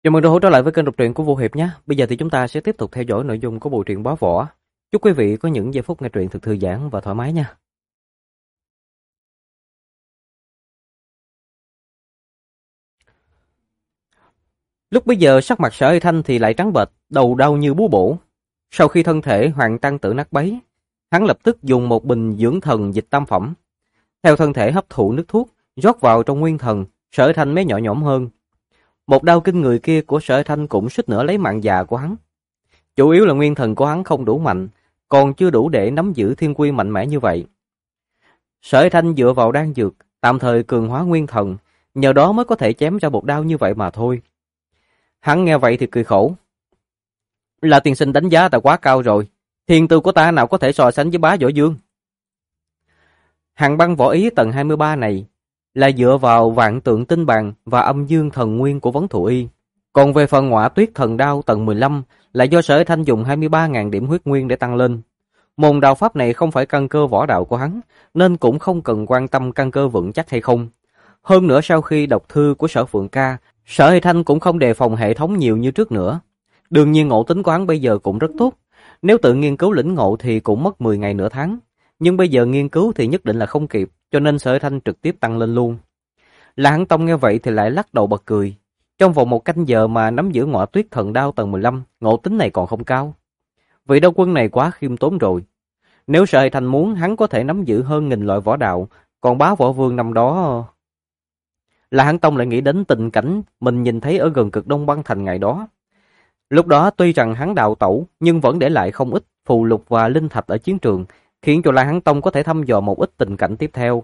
Chào mừng đã hỗ trở lại với kênh đọc truyện của Vũ Hiệp nhé. Bây giờ thì chúng ta sẽ tiếp tục theo dõi nội dung của bộ truyện Bá Võ. Chúc quý vị có những giây phút nghe truyện thật thư giãn và thoải mái nha. Lúc bây giờ sắc mặt Sở Hay Thanh thì lại trắng bệch, đầu đau như búa bổ. Sau khi thân thể Hoàng Tăng Tử nát bấy, hắn lập tức dùng một bình dưỡng thần dịch tam phẩm. Theo thân thể hấp thụ nước thuốc, rót vào trong nguyên thần, Sở Hay Thanh mới nhỏ nhõm hơn. Một đao kinh người kia của Sở Hay Thanh cũng suýt nữa lấy mạng già của hắn. Chủ yếu là nguyên thần của hắn không đủ mạnh, còn chưa đủ để nắm giữ thiên quy mạnh mẽ như vậy. Sở Hay Thanh dựa vào đan dược, tạm thời cường hóa nguyên thần, nhờ đó mới có thể chém ra một đao như vậy mà thôi. Hắn nghe vậy thì cười khổ. Là tiên sinh đánh giá ta quá cao rồi, thiên tư của ta nào có thể so sánh với Bá Võ Dương. Hàn băng võ ý tầng 23 này là dựa vào vạn tượng tinh bàn và âm dương thần nguyên của Vấn Thụ Y. Còn về phần ngọa tuyết thần đao tầng 15 là do Sở Hay Thanh dùng 23.000 điểm huyết nguyên để tăng lên. Môn đạo pháp này không phải căn cơ võ đạo của hắn, nên cũng không cần quan tâm căn cơ vững chắc hay không. Hơn nữa sau khi đọc thư của Sở Phượng Ca, Sở Hay Thanh cũng không đề phòng hệ thống nhiều như trước nữa. Đương nhiên ngộ tính của hắn bây giờ cũng rất tốt. Nếu tự nghiên cứu lĩnh ngộ thì cũng mất 10 ngày nửa tháng. Nhưng bây giờ nghiên cứu thì nhất định là không kịp, cho nên Sở Hay Thanh trực tiếp tăng lên luôn. La Hán Tông nghe vậy thì lại lắc đầu bật cười. Trong vòng 1 canh giờ mà nắm giữ ngọa tuyết thần đao tầng 15, ngộ tính này còn không cao. Vị đao quân này quá khiêm tốn rồi. Nếu Sở Hay Thanh muốn, hắn có thể nắm giữ hơn 1000 loại võ đạo, còn Bá Võ Vương năm đó... La Hán Tông lại nghĩ đến tình cảnh mình nhìn thấy ở gần cực Đông Băng Thành ngày đó. Lúc đó tuy rằng hắn đào tẩu, nhưng vẫn để lại không ít phù lục và linh thạch ở chiến trường, khiến cho La Hán Tông có thể thăm dò một ít tình cảnh tiếp theo.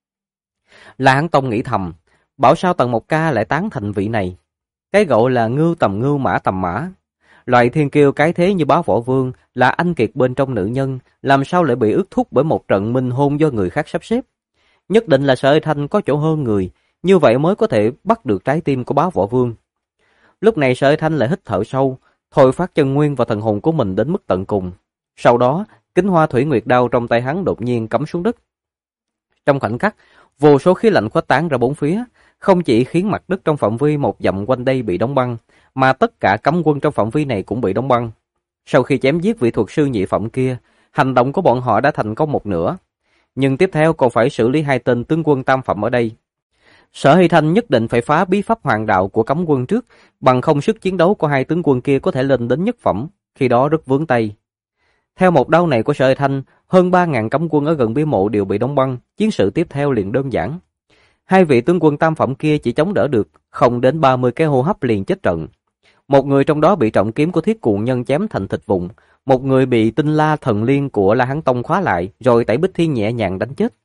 La Hán Tông nghĩ thầm, bảo sao Tần Mộc Ca lại tán thành vị này. Cái gọi là ngưu tầm ngưu mã tầm mã. Loại thiên kiêu cái thế như Bá Võ Vương là anh kiệt bên trong nữ nhân, làm sao lại bị ước thúc bởi một trận minh hôn do người khác sắp xếp. Nhất định là Sở Hay Thanh có chỗ hơn người, như vậy mới có thể bắt được trái tim của Bá Võ Vương. Lúc này Sở Hay Thanh lại hít thở sâu, thôi phát chân nguyên và thần hồn của mình đến mức tận cùng. Sau đó, kính hoa thủy nguyệt đao trong tay hắn đột nhiên cắm xuống đất. Trong khoảnh khắc, vô số khí lạnh khuếch tán ra bốn phía, không chỉ khiến mặt đất trong phạm vi 1 dặm quanh đây bị đóng băng, mà tất cả cấm quân trong phạm vi này cũng bị đóng băng. Sau khi chém giết vị thuật sư nhị phẩm kia, hành động của bọn họ đã thành công một nửa. Nhưng tiếp theo còn phải xử lý 2 tên tướng quân tam phẩm ở đây. Sở Hay Thanh nhất định phải phá bí pháp hoàng đạo của cấm quân trước, bằng không sức chiến đấu của 2 tướng quân kia có thể lên đến nhất phẩm, khi đó rất vướng tay. Theo một đao này của Sở Hay Thanh, hơn 3000 cấm quân ở gần bí mộ đều bị đóng băng, chiến sự tiếp theo liền đơn giản. 2 vị tướng quân tam phẩm kia chỉ chống đỡ được, không đến 30 cái hô hấp liền chết trận. Một người trong đó bị trọng kiếm của Thiết Cuồng Nhân chém thành thịt vụn, một người bị tinh la thần liên của La Hán Tông khóa lại, rồi Tẩy Bích Thiên nhẹ nhàng đánh chết.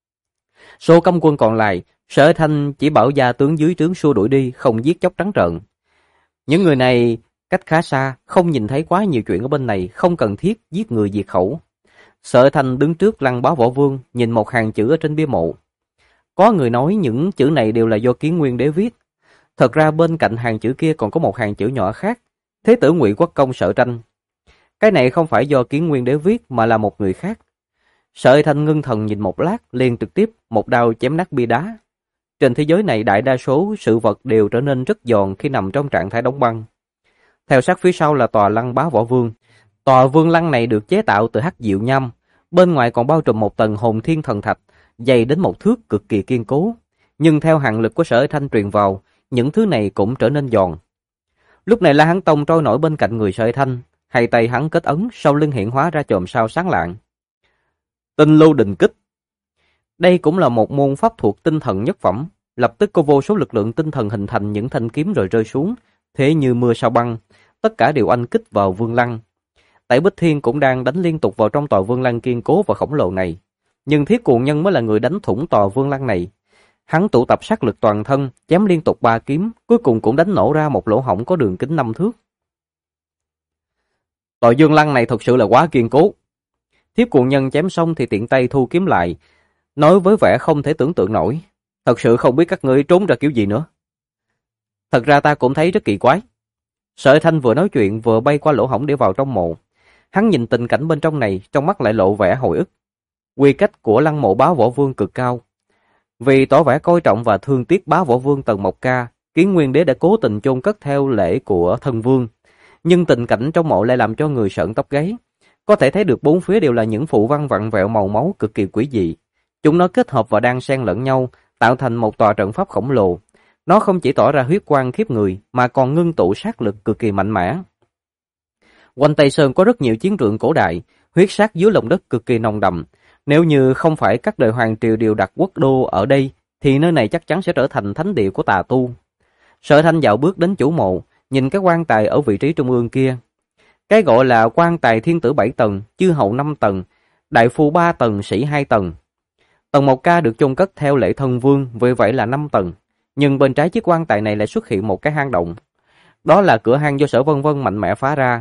Số cấm quân còn lại, Sở Hay Thanh chỉ bảo gia tướng dưới trướng xua đuổi đi, không giết chóc trắng trợn. Những người này cách khá xa, không nhìn thấy quá nhiều chuyện ở bên này, không cần thiết giết người diệt khẩu. Sở Hay Thanh đứng trước lăng Bá Võ Vương, nhìn một hàng chữ ở trên bia mộ. Có người nói những chữ này đều là do Kiến Nguyên Đế viết. Thật ra bên cạnh hàng chữ kia còn có một hàng chữ nhỏ khác, Thế tử Ngụy Quốc Công Sở Tranh. Cái này không phải do Kiến Nguyên Đế viết mà là một người khác. Sở Hay Thanh ngưng thần nhìn một lát, liền trực tiếp một đao chém nát bia đá. Trên thế giới này đại đa số sự vật đều trở nên rất giòn khi nằm trong trạng thái đóng băng. Theo sát phía sau là tòa lăng Bá Võ Vương. Tòa vương lăng này được chế tạo từ hắc diệu nham, bên ngoài còn bao trùm một tầng hồn thiên thần thạch, dày đến 1 thước cực kỳ kiên cố. Nhưng theo hàn lực của Sở Hay Thanh truyền vào, những thứ này cũng trở nên giòn. Lúc này La Hán Tông trôi nổi bên cạnh người Sở Hay Thanh, hai tay hắn kết ấn, sau lưng hiện hóa ra chòm sao sáng lạng. Tinh lưu đình kích. Đây cũng là một môn pháp thuộc tinh thần nhất phẩm, lập tức có vô số lực lượng tinh thần hình thành những thanh kiếm rồi rơi xuống, thế như mưa sao băng, tất cả đều oanh kích vào vương lăng. Tẩy Bích Thiên cũng đang đánh liên tục vào trong tòa vương lăng kiên cố và khổng lồ này, nhưng Thiết Cuồng Nhân mới là người đánh thủng tòa vương lăng này. Hắn tụ tập sát lực toàn thân, chém liên tục 3 kiếm, cuối cùng cũng đánh nổ ra một lỗ hổng có đường kính 5 thước. Tòa vương lăng này thật sự là quá kiên cố. Thiết Cuồng Nhân chém xong thì tiện tay thu kiếm lại, nói với vẻ không thể tưởng tượng nổi. Thật sự không biết các ngươi trốn ra kiểu gì nữa. Thật ra ta cũng thấy rất kỳ quái. Sở Hay Thanh vừa nói chuyện vừa bay qua lỗ hổng để vào trong mộ. Hắn nhìn tình cảnh bên trong này, trong mắt lại lộ vẻ hồi ức. Quy cách của lăng mộ Bá Võ Vương cực cao. Vì tỏ vẻ coi trọng và thương tiếc Bá Võ Vương Tần Mộc Ca, Kiến Nguyên Đế đã cố tình chôn cất theo lễ của thân vương, nhưng tình cảnh trong mộ lại làm cho người sởn tóc gáy. Có thể thấy được bốn phía đều là những phù văn vặn vẹo màu máu cực kỳ quỷ dị. Chúng nó kết hợp và đang xen lẫn nhau, tạo thành một tòa trận pháp khổng lồ. Nó không chỉ tỏ ra huyết quang khiếp người, mà còn ngưng tụ sát lực cực kỳ mạnh mẽ. Quanh Tây Sơn có rất nhiều chiến trường cổ đại, huyết sát dưới lòng đất cực kỳ nồng đậm. Nếu như không phải các đời hoàng triều đều đặt quốc đô ở đây, thì nơi này chắc chắn sẽ trở thành thánh địa của tà tu. Sở Thanh dạo bước đến chủ mộ, nhìn cái quan tài ở vị trí trung ương kia. Cái gọi là quan tài thiên tử 7 tầng, chư hầu 5 tầng, đại phu 3 tầng, sĩ 2 tầng. Tầng 1K được chôn cất theo lệ thân vương, vì vậy là 5 tầng. Nhưng bên trái chiếc quan tài này lại xuất hiện một cái hang động. Đó là cửa hang do Sở Vân Vân mạnh mẽ phá ra.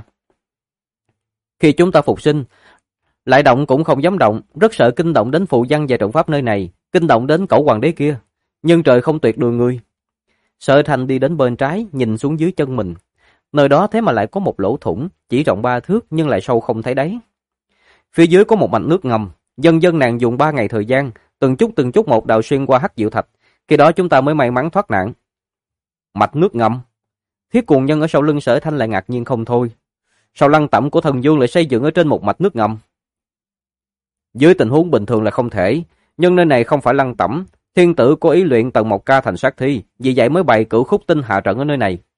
Khi chúng ta phục sinh, lại động cũng không dám động, rất sợ kinh động đến phụ văn và trận pháp nơi này, kinh động đến cẩu hoàng đế kia. Nhưng trời không tuyệt đường người. Sở Thành đi đến bên trái, nhìn xuống dưới chân mình. Nơi đó thế mà lại có một lỗ thủng, chỉ rộng 3 thước nhưng lại sâu không thấy đáy. Phía dưới có một mạch nước ngầm, dần dần nàng dùng 3 ngày thời gian, từng chút một đào xuyên qua hắc diệu thạch, khi đó chúng ta mới may mắn thoát nạn. Mạch nước ngầm? Thiết Cuồng Nhân ở sau lưng Sở Thanh lại ngạc nhiên không thôi. Sao lăng tẩm của thần vương lại xây dựng ở trên một mạch nước ngầm? Dưới tình huống bình thường là không thể, nhưng nơi này không phải lăng tẩm, thiên tử cố ý luyện tầng 1K thành sát thi, vì vậy mới bày cửu khúc tinh hạ trận ở nơi này.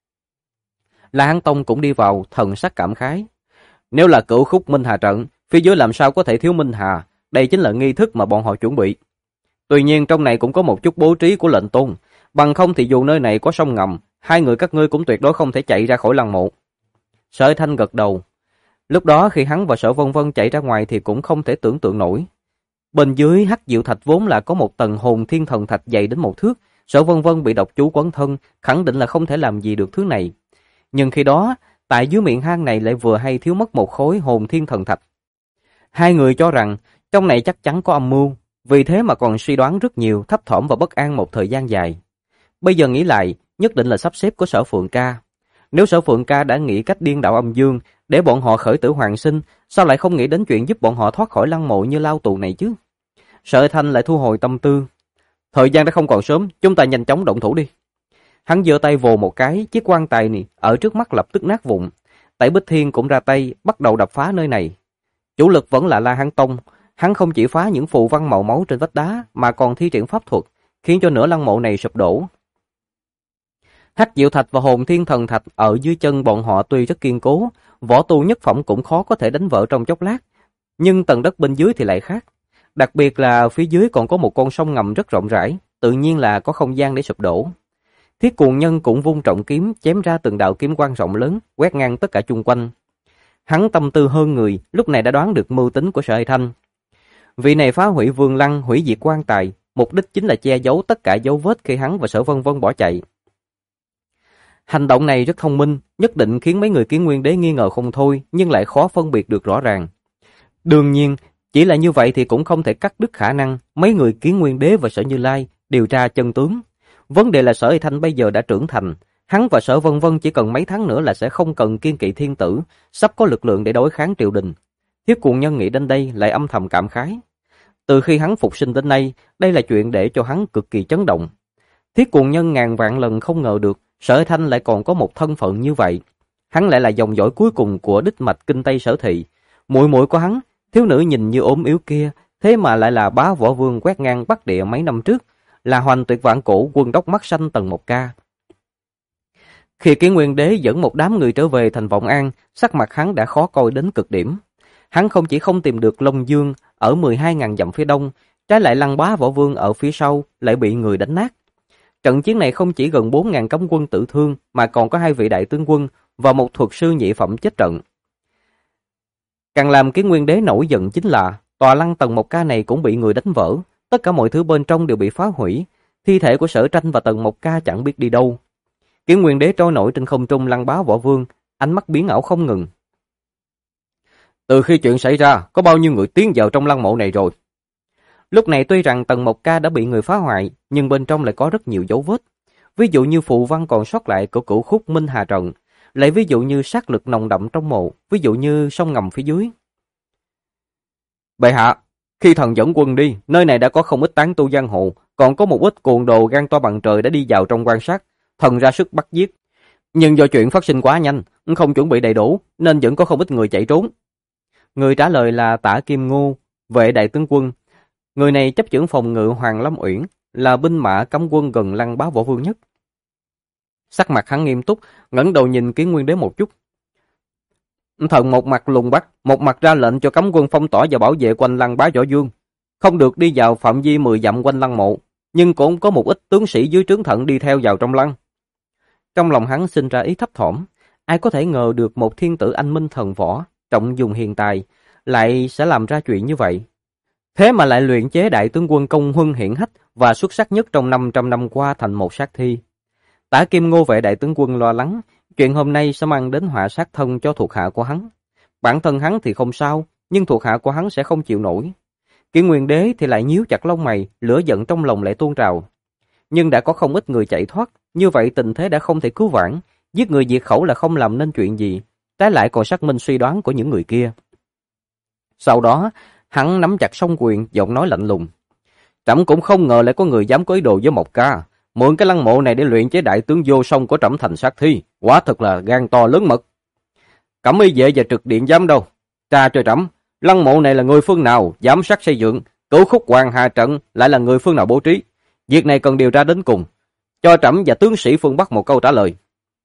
La Hán Tông cũng đi vào, thần sắc cảm khái. Nếu là cửu khúc minh hà trận, phía dưới làm sao có thể thiếu minh hà, đây chính là nghi thức mà bọn họ chuẩn bị. Tuy nhiên trong này cũng có một chút bố trí của lệnh tôn, bằng không thì dù nơi này có sông ngầm, hai người các ngươi cũng tuyệt đối không thể chạy ra khỏi lăng mộ. Sở Thanh gật đầu. Lúc đó khi hắn và Sở Vân Vân chạy ra ngoài thì cũng không thể tưởng tượng nổi. Bên dưới hắc diệu thạch vốn là có một tầng hồn thiên thần thạch dày đến 1 thước, Sở Vân Vân bị độc chú quấn thân, khẳng định là không thể làm gì được thứ này. Nhưng khi đó, tại dưới miệng hang này lại vừa hay thiếu mất một khối hồn thiên thần thạch. Hai người cho rằng trong này chắc chắn có âm mưu, vì thế mà còn suy đoán rất nhiều, thấp thỏm và bất an một thời gian dài. Bây giờ nghĩ lại, nhất định là sắp xếp của Sở Phượng Ca. Nếu Sở Phượng Ca đã nghĩ cách điên đạo âm dương để bọn họ khởi tử hoàn sinh, sao lại không nghĩ đến chuyện giúp bọn họ thoát khỏi lăng mộ như lao tù này chứ? Sở Thanh lại thu hồi tâm tư. Thời gian đã không còn sớm, chúng ta nhanh chóng động thủ đi. Hắn giơ tay vồ một cái, chiếc quan tài này ở trước mắt lập tức nát vụn. Tẩy Bích Thiên cũng ra tay, bắt đầu đập phá nơi này. Chủ lực vẫn là La Hán Tông, hắn không chỉ phá những phù văn màu máu trên vách đá, mà còn thi triển pháp thuật, khiến cho nửa lăng mộ này sụp đổ. Hắc diệu thạch và hồn thiên thần thạch ở dưới chân bọn họ tuy rất kiên cố, võ tu nhất phẩm cũng khó có thể đánh vỡ trong chốc lát, nhưng tầng đất bên dưới thì lại khác. Đặc biệt là phía dưới còn có một con sông ngầm rất rộng rãi, tự nhiên là có không gian để sụp đổ. Thiết Cuồng Nhân cũng vung trọng kiếm chém ra từng đạo kiếm quang rộng lớn, quét ngang tất cả chung quanh. Hắn tâm tư hơn người, lúc này đã đoán được mưu tính của Sở Thanh. Vị này phá hủy vương lăng, hủy diệt quan tài, mục đích chính là che giấu tất cả dấu vết khi hắn và Sở Vân Vân bỏ chạy. Hành động này rất thông minh, nhất định khiến mấy người Kiến Nguyên Đế nghi ngờ không thôi, nhưng lại khó phân biệt được rõ ràng. Đương nhiên, chỉ là như vậy thì cũng không thể cắt đứt khả năng mấy người Kiến Nguyên Đế và Sở Như Lai điều tra chân tướng. Vấn đề là Sở Y Thanh bây giờ đã trưởng thành, hắn và Sở Vân Vân chỉ cần mấy tháng nữa là sẽ không cần kiên kỵ thiên tử, sắp có lực lượng để đối kháng triều đình. Thiết Cuồng Nhân nghĩ đến đây lại âm thầm cảm khái. Từ khi hắn phục sinh đến nay, đây là chuyện để cho hắn cực kỳ chấn động. Thiết Cuồng Nhân ngàn vạn lần không ngờ được Sở Y Thanh lại còn có một thân phận như vậy. Hắn lại là dòng dõi cuối cùng của đích mạch kinh Tây Sở Thị. Muội muội của hắn, thiếu nữ nhìn như ốm yếu kia, thế mà lại là bá võ vương quét ngang Bắc Địa mấy năm trước, là hoành tuyệt vạn cổ quân đốc mắt xanh tầng 1K. Khi Kiến Nguyên Đế dẫn một đám người trở về thành Vọng An, sắc mặt hắn đã khó coi đến cực điểm. Hắn không chỉ không tìm được Long Dương ở 12.000 dặm phía đông, trái lại Lăng Bá Võ Vương ở phía sau lại bị người đánh nát. Trận chiến này không chỉ gần 4.000 cấm quân tử thương, mà còn có 2 vị đại tướng quân và một thuật sư nhị phẩm chết trận. Càng làm Kiến Nguyên Đế nổi giận chính là tòa lăng tầng 1K này cũng bị người đánh vỡ, tất cả mọi thứ bên trong đều bị phá hủy, thi thể của Sở Tranh và tầng 1K chẳng biết đi đâu. Kiến Nguyên Đế trôi nổi trên không trung Lăng Bá Võ Vương, ánh mắt biến ảo không ngừng. Từ khi chuyện xảy ra, có bao nhiêu người tiến vào trong lăng mộ này rồi? Lúc này tuy rằng tầng 1K đã bị người phá hoại, nhưng bên trong lại có rất nhiều dấu vết. Ví dụ như phù văn còn sót lại của cửu khúc Minh Hà Trận, lại ví dụ như sát lực nồng đậm trong mộ, ví dụ như sông ngầm phía dưới. Bệ hạ, khi thần dẫn quân đi, nơi này đã có không ít tán tu giang hồ, còn có một ít cuồng đồ gan to bằng trời đã đi vào trong quan sát. thần ra sức bắt giết. Nhưng do chuyện phát sinh quá nhanh, không chuẩn bị đầy đủ, nên vẫn có không ít người chạy trốn. Người trả lời là Tả Kim Ngô, vệ đại tướng quân. Người này chấp chưởng phòng ngự Hoàng Lâm Uyển, là binh mã cấm quân gần Lăng Bá Võ Vương nhất. Sắc mặt hắn nghiêm túc, ngẩng đầu nhìn Kiến Nguyên Đế một chút. Thần một mặt lùng bắt, một mặt ra lệnh cho cấm quân phong tỏa và bảo vệ quanh Lăng Bá Võ Vương, không được đi vào phạm vi 10 dặm quanh lăng mộ, nhưng cũng có một ít tướng sĩ dưới trướng Thận đi theo vào trong lăng. Trong lòng hắn sinh ra ý thấp thỏm, ai có thể ngờ được một thiên tử anh minh thần võ, trọng dùng hiền tài, lại sẽ làm ra chuyện như vậy. Thế mà lại luyện chế đại tướng quân công huân hiển hách và xuất sắc nhất trong 500 năm qua thành một sát thi. Tả Kim Ngô vệ đại tướng quân lo lắng, chuyện hôm nay sẽ mang đến họa sát thân cho thuộc hạ của hắn. Bản thân hắn thì không sao, nhưng thuộc hạ của hắn sẽ không chịu nổi. Kiến Nguyên Đế thì lại nhíu chặt lông mày, lửa giận trong lòng lại tuôn trào. Nhưng đã có không ít người chạy thoát, như vậy tình thế đã không thể cứu vãn, giết người diệt khẩu là không làm nên chuyện gì, trái lại còn xác minh suy đoán của những người kia. Sau đó, hắn nắm chặt song quyền, giọng nói lạnh lùng. Trẫm cũng không ngờ lại có người dám có ý đồ với Mộc Ca, mượn cái lăng mộ này để luyện chế đại tướng vô song của trẫm thành sát thi, quả thật là gan to lớn mật. Cẩm y vệ và trực điện giám đâu? Tra cho trẫm, lăng mộ này là người phương nào giám sát xây dựng, cửu khúc hoàng hà trận lại là người phương nào bố trí? Việc này cần điều tra đến cùng, cho trẫm và tướng sĩ phương Bắc một câu trả lời.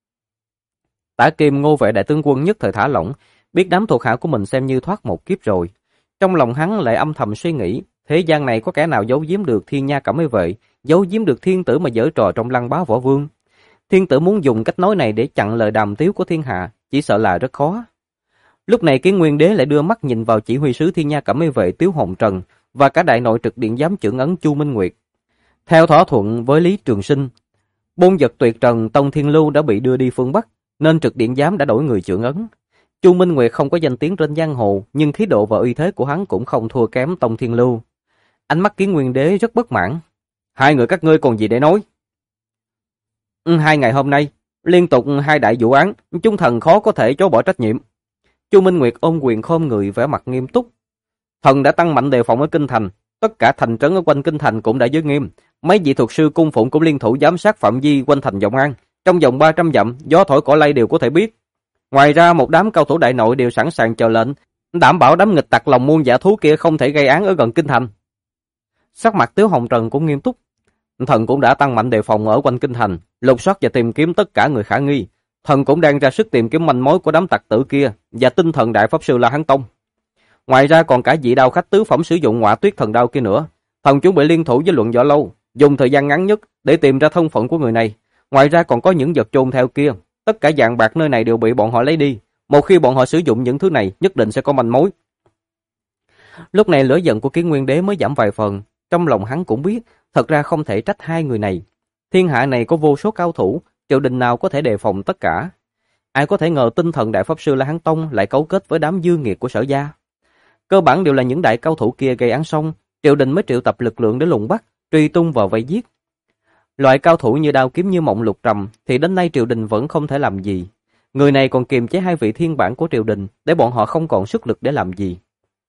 Tả Kim Ngô vệ đại tướng quân nhất thời thả lỏng, biết đám thuộc hạ của mình xem như thoát một kiếp rồi. Trong lòng hắn lại âm thầm suy nghĩ, thế gian này có kẻ nào giấu giếm được Thiên Nha Cẩm y vệ, giấu giếm được thiên tử mà giở trò trong Lăng Bá Võ Vương. Thiên tử muốn dùng cách nói này để chặn lời đàm tiếu của thiên hạ, chỉ sợ là rất khó. Lúc này Kiến Nguyên Đế lại đưa mắt nhìn vào chỉ huy sứ Thiên Nha Cẩm y vệ Tiếu Hồng Trần và cả đại nội trực điện giám chưởng ấn Chu Minh Nguyệt. Theo thỏa thuận với Lý Trường Sinh, Bôn Vật Tuyệt Trần Tông Thiên Lưu đã bị đưa đi phương Bắc, nên trực điện giám đã đổi người chưởng ấn. Chu Minh Nguyệt không có danh tiếng trên giang hồ, nhưng khí độ và uy thế của hắn cũng không thua kém Tông Thiên Lưu. Ánh mắt Kiến Nguyên Đế rất bất mãn. Hai người các ngươi còn gì để nói? 2 ngày hôm nay, liên tục 2 đại vụ án, chúng thần khó có thể chối bỏ trách nhiệm. Chu Minh Nguyệt ôm quyền khom người vẻ mặt nghiêm túc. Thần đã tăng mạnh đề phòng ở kinh thành, tất cả thành trấn ở quanh kinh thành cũng đã giới nghiêm. Mấy vị thuật sư cung phụng cũng liên thủ giám sát phạm vi quanh thành Vọng An, trong vòng 300 dặm, gió thổi cỏ lay đều có thể biết. Ngoài ra một đám cao thủ đại nội đều sẵn sàng chờ lệnh, đảm bảo đám nghịch tặc lòng muôn dạ thú kia không thể gây án ở gần kinh thành. Sắc mặt Tiếu Hồng Trần cũng nghiêm túc. Thần cũng đã tăng mạnh đề phòng ở quanh kinh thành, lục soát và tìm kiếm tất cả người khả nghi. Thần cũng đang ra sức tìm kiếm manh mối của đám tặc tử kia và tinh thần đại pháp sư La Hán Tông. Ngoài ra còn cả vị đao khách tứ phẩm sử dụng Ngọa Tuyết thần đao kia nữa. Thần chuẩn bị liên thủ với Luận Võ Lâu, dùng thời gian ngắn nhất để tìm ra thân phận của người này. Ngoài ra còn có những vật chôn theo kia, tất cả vàng bạc nơi này đều bị bọn họ lấy đi. Một khi bọn họ sử dụng những thứ này, nhất định sẽ có manh mối. Lúc này lửa giận của Kiến Nguyên Đế mới giảm vài phần. Trong lòng hắn cũng biết, thật ra không thể trách hai người này. Thiên hạ này có vô số cao thủ, triều đình nào có thể đề phòng tất cả. Ai có thể ngờ tinh thần đại pháp sư La Hán Tông lại cấu kết với đám dư nghiệt của Sở gia. Cơ bản đều là những đại cao thủ kia gây án xong, triều đình mới triệu tập lực lượng để lùng bắt, truy tung vào vây giết. Loại cao thủ như Đao Kiếm Như Mộng Lục Trầm thì đến nay triều đình vẫn không thể làm gì. Người này còn kiềm chế hai vị thiên bản của triều đình để bọn họ không còn sức lực để làm gì.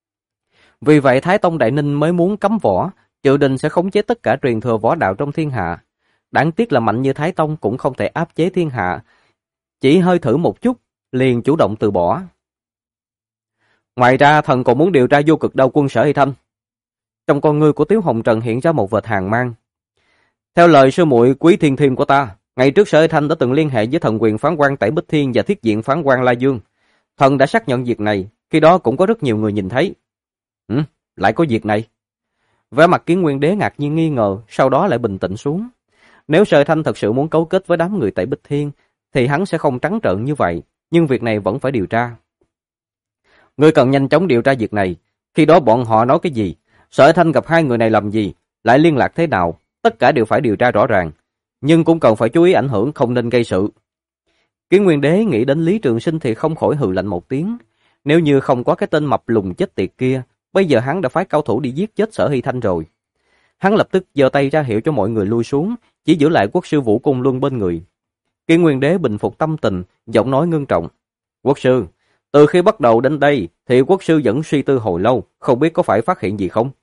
Vì vậy Thái Tông Đại Ninh mới muốn cấm võ, triều đình sẽ khống chế tất cả truyền thừa võ đạo trong thiên hạ. Đáng tiếc là mạnh như Thái Tông cũng không thể áp chế thiên hạ, chỉ hơi thử một chút, liền chủ động từ bỏ. Ngoài ra thần còn muốn điều tra vô cực đao quân Sở Hy Thanh. Trong con ngươi của Tiếu Hồng Trần hiện ra một vệt hàn mang. Theo lời sư muội Quý Thiên Thiên của ta, ngày trước Sở Hy Thanh đã từng liên hệ với thần quyền phán quan Tẩy Bích Thiên và thiết diện phán quan La Dương. Thần đã xác nhận việc này, khi đó cũng có rất nhiều người nhìn thấy. Lại có việc này? Vẻ mặt Kiến Nguyên Đế ngạc nhiên nghi ngờ, sau đó lại bình tĩnh xuống. Nếu Sở Hy Thanh thật sự muốn cấu kết với đám người Tẩy Bích Thiên, thì hắn sẽ không trắng trợn như vậy, nhưng việc này vẫn phải điều tra. Ngươi cần nhanh chóng điều tra việc này, khi đó bọn họ nói cái gì, Sở Hy Thanh gặp hai người này làm gì, lại liên lạc thế nào, tất cả đều phải điều tra rõ ràng, nhưng cũng cần phải chú ý ảnh hưởng, không nên gây sự. Kiến Nguyên Đế nghĩ đến Lý Trường Sinh thì không khỏi hừ lạnh một tiếng. Nếu như không có cái tên mập lùn chết tiệt kia, bây giờ hắn đã phái cao thủ đi giết chết Sở Hy Thanh rồi. Hắn lập tức giơ tay ra hiệu cho mọi người lui xuống, chỉ giữ lại quốc sư Vũ Cung Luân bên người. Kiến Nguyên Đế bình phục tâm tình, giọng nói ngưng trọng. Quốc sư, từ khi bắt đầu đến đây thì quốc sư vẫn suy tư hồi lâu, không biết có phải phát hiện gì không?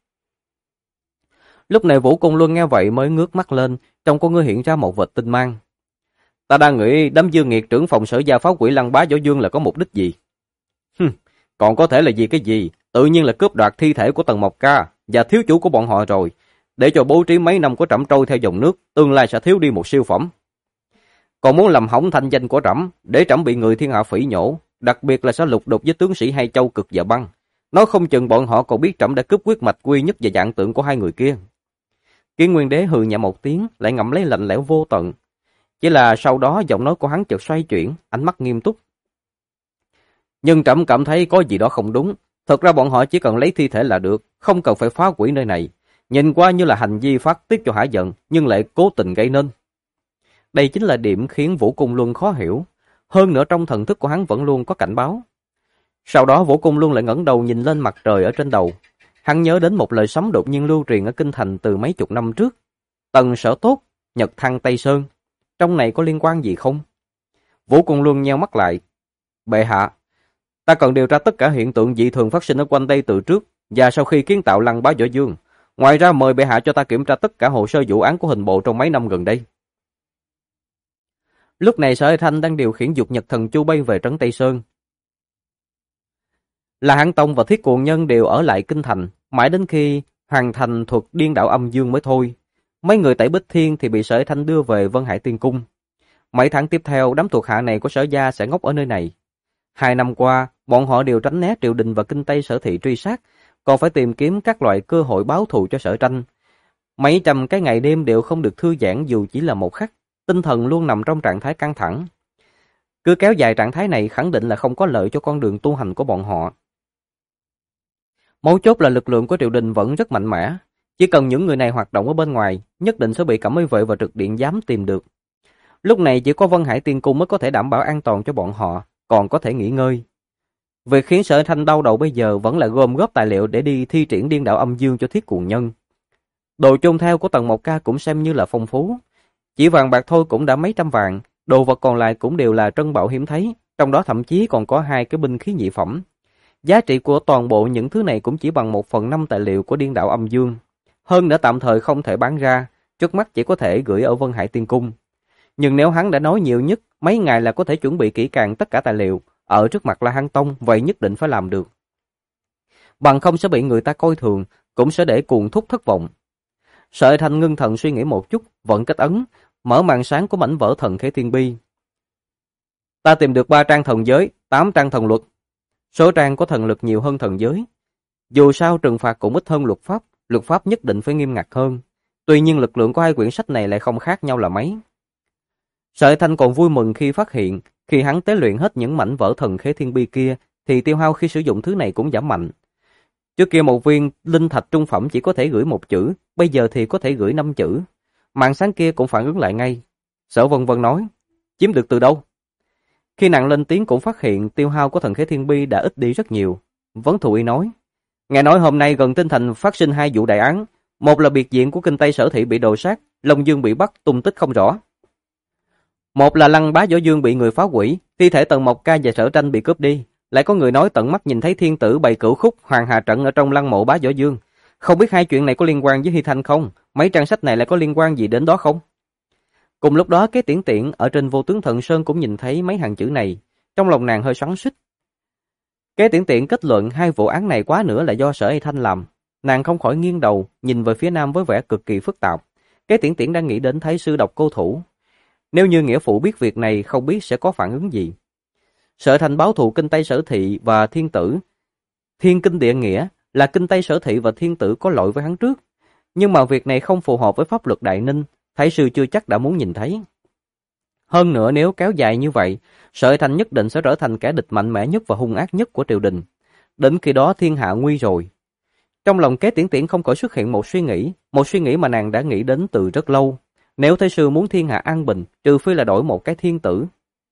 Lúc này Vũ Cung Luân nghe vậy mới ngước mắt lên, trong con ngươi hiện ra một vệt tinh mang. Ta đang nghĩ đám dương nghiệt trưởng phòng Sở Gia phá quỷ Lăng Bá Võ Dương là có mục đích gì? Còn có thể là vì cái gì? Tự nhiên là cướp đoạt thi thể của Tần Mộc Ca và thiếu chủ của bọn họ rồi, để cho bố trí mấy năm của Trẫm trôi theo dòng nước, tương lai sẽ thiếu đi một siêu phẩm. Còn muốn làm hỏng thanh danh của Trẫm, để Trẫm bị người thiên hạ phỉ nhổ, đặc biệt là sẽ lục đục với tướng sĩ Hai Châu Cực và Băng. Nói không chừng bọn họ còn biết Trẫm đã cướp huyết mạch Quy Nhất và Vạn Tượng của hai người kia. Kiến Nguyên Đế hừ nhẹ một tiếng, lại ngậm lấy lạnh lẽo vô tận. Chỉ là sau đó giọng nói của hắn chợt xoay chuyển, ánh mắt nghiêm túc. Nhưng Trẫm cảm thấy có gì đó không đúng. Thật ra bọn họ chỉ cần lấy thi thể là được, không cần phải phá hủy nơi này. Nhìn qua như là hành vi phát tiết cho hả giận, nhưng lại cố tình gây nên. Đây chính là điểm khiến Vũ Cung Luân khó hiểu. Hơn nữa trong thần thức của hắn vẫn luôn có cảnh báo. Sau đó Vũ Cung Luân lại ngẩng đầu nhìn lên mặt trời ở trên đầu. Hắn nhớ đến một lời sấm đột nhiên lưu truyền ở kinh thành từ mấy chục năm trước. Tần Sở Tốt, Nhật Thăng Tây Sơn. Trong này có liên quan gì không? Vũ Cung Luân nheo mắt lại. Bệ hạ, ta cần điều tra tất cả hiện tượng dị thường phát sinh ở quanh đây từ trước và sau khi kiến tạo Lăng Bá Võ Dương. Ngoài ra mời bệ hạ cho ta kiểm tra tất cả hồ sơ vụ án của hình bộ trong mấy năm gần đây. Lúc này Sở Hải Thanh đang điều khiển dục nhật thần chu bay về trấn Tây Sơn. Là Hãn Tông và Thiết Cuồng Nhân đều ở lại kinh thành, mãi đến khi hoàn thành thuật điên đảo âm dương mới thôi. Mấy người tại Bích Thiên thì bị Sở Hải Thanh đưa về Vân Hải Tiên Cung. Mấy tháng tiếp theo, đám thuộc hạ này của Sở Gia sẽ ngốc ở nơi này. 2 năm qua, bọn họ đều tránh né triều đình và kinh Tây Sở Thị truy sát, còn phải tìm kiếm các loại cơ hội báo thù cho Sở Tranh. Mấy trăm cái ngày đêm đều không được thư giãn dù chỉ là một khắc, tinh thần luôn nằm trong trạng thái căng thẳng. Cứ kéo dài trạng thái này khẳng định là không có lợi cho con đường tu hành của bọn họ. Mấu chốt là lực lượng của triều đình vẫn rất mạnh mẽ, chỉ cần những người này hoạt động ở bên ngoài, nhất định sẽ bị Cẩm Y vệ và Trực Điện giám tìm được. Lúc này chỉ có Vân Hải Tiên Cung mới có thể đảm bảo an toàn cho bọn họ, còn có thể nghỉ ngơi. Việc khiến Sở Thanh đau đầu bây giờ vẫn là gom góp tài liệu để đi thi triển điên đảo âm dương cho Thiết Cuồng Nhân. Đồ chôn theo của Tần Mộc Ca cũng xem như là phong phú. Chỉ vàng bạc thôi cũng đã mấy trăm vạn, đồ vật còn lại cũng đều là trân bảo hiếm thấy, trong đó thậm chí còn có 2 cái binh khí nhị phẩm. Giá trị của toàn bộ những thứ này cũng chỉ bằng 1/5 tài liệu của điên đảo âm dương. Hơn nữa tạm thời không thể bán ra, trước mắt chỉ có thể gửi ở Vân Hải Tiên Cung. Nhưng nếu hắn đã nói nhiều nhất, mấy ngày là có thể chuẩn bị kỹ càng tất cả tài liệu, ở trước mặt La Hán Tông, vậy nhất định phải làm được. Bằng không sẽ bị người ta coi thường, cũng sẽ để cuồng thúc thất vọng. Sở Thanh ngưng thần suy nghĩ một chút, vận kết ấn, mở màn sáng của mảnh vỡ thần khế thiên bi. Ta tìm được 3 trang thần giới, 8 trang thần luật. Số trang có thần lực nhiều hơn thần giới. Dù sao trừng phạt cũng ít hơn luật pháp nhất định phải nghiêm ngặt hơn. Tuy nhiên lực lượng của 2 quyển sách này lại không khác nhau là mấy. Sở Thanh còn vui mừng khi phát hiện, khi hắn tế luyện hết những mảnh vỡ thần khế thiên bi kia, thì tiêu hao khi sử dụng thứ này cũng giảm mạnh. Trước kia một viên linh thạch trung phẩm chỉ có thể gửi 1 chữ, bây giờ thì có thể gửi 5 chữ. Màn sáng kia cũng phản ứng lại ngay. Sở Vân Vân nói, chiếm được từ đâu? Khi nàng lên tiếng cũng phát hiện tiêu hao của thần khế thiên bi đã ít đi rất nhiều. Vấn Thù Y nói, nghe nói hôm nay gần Tinh Thành phát sinh 2 vụ đại án, một là biệt viện của kinh Tây Sở Thị bị đồ sát, Long Dương bị bắt, tung tích không rõ. Một là Lăng Bá Võ Dương bị người phá hủy, thi thể Tần Mộc Ca và Sở Tranh bị cướp đi. Lại có người nói tận mắt nhìn thấy thiên tử bày cửu khúc Hoàng Hà trận ở trong lăng mộ Bá Võ Dương. Không biết 2 chuyện này có liên quan với Hy Thanh không? Mấy trang sách này lại có liên quan gì đến đó không? Cùng lúc đó, Kế Tiễn Tiễn ở trên Vô Tướng Thần Sơn cũng nhìn thấy mấy hàng chữ này, trong lòng nàng hơi xoắn xuýt. Kế Tiễn Tiễn kết luận 2 vụ án này quá nữa là do Sở Hy Thanh làm. Nàng không khỏi nghiêng đầu, nhìn về phía nam với vẻ cực kỳ phức tạp. Kế Tiễn Tiễn đang nghĩ đến Thái sư độc cô thủ. Nếu như nghĩa phụ biết việc này không biết sẽ có phản ứng gì. Sở Thành báo thù kinh Tây Sở Thị và thiên tử. Thiên kinh địa nghĩa là kinh Tây Sở Thị và thiên tử có lỗi với hắn trước. Nhưng mà việc này không phù hợp với pháp luật Đại Ninh, Thái sư chưa chắc đã muốn nhìn thấy. Hơn nữa nếu kéo dài như vậy, Sở Thành nhất định sẽ trở thành kẻ địch mạnh mẽ nhất và hung ác nhất của triều đình. Đến khi đó thiên hạ nguy rồi. Trong lòng Kế Tiễn Tiễn không khỏi xuất hiện một suy nghĩ mà nàng đã nghĩ đến từ rất lâu. Nếu Thái sư muốn thiên hạ an bình, trừ phi là đổi một cái thiên tử.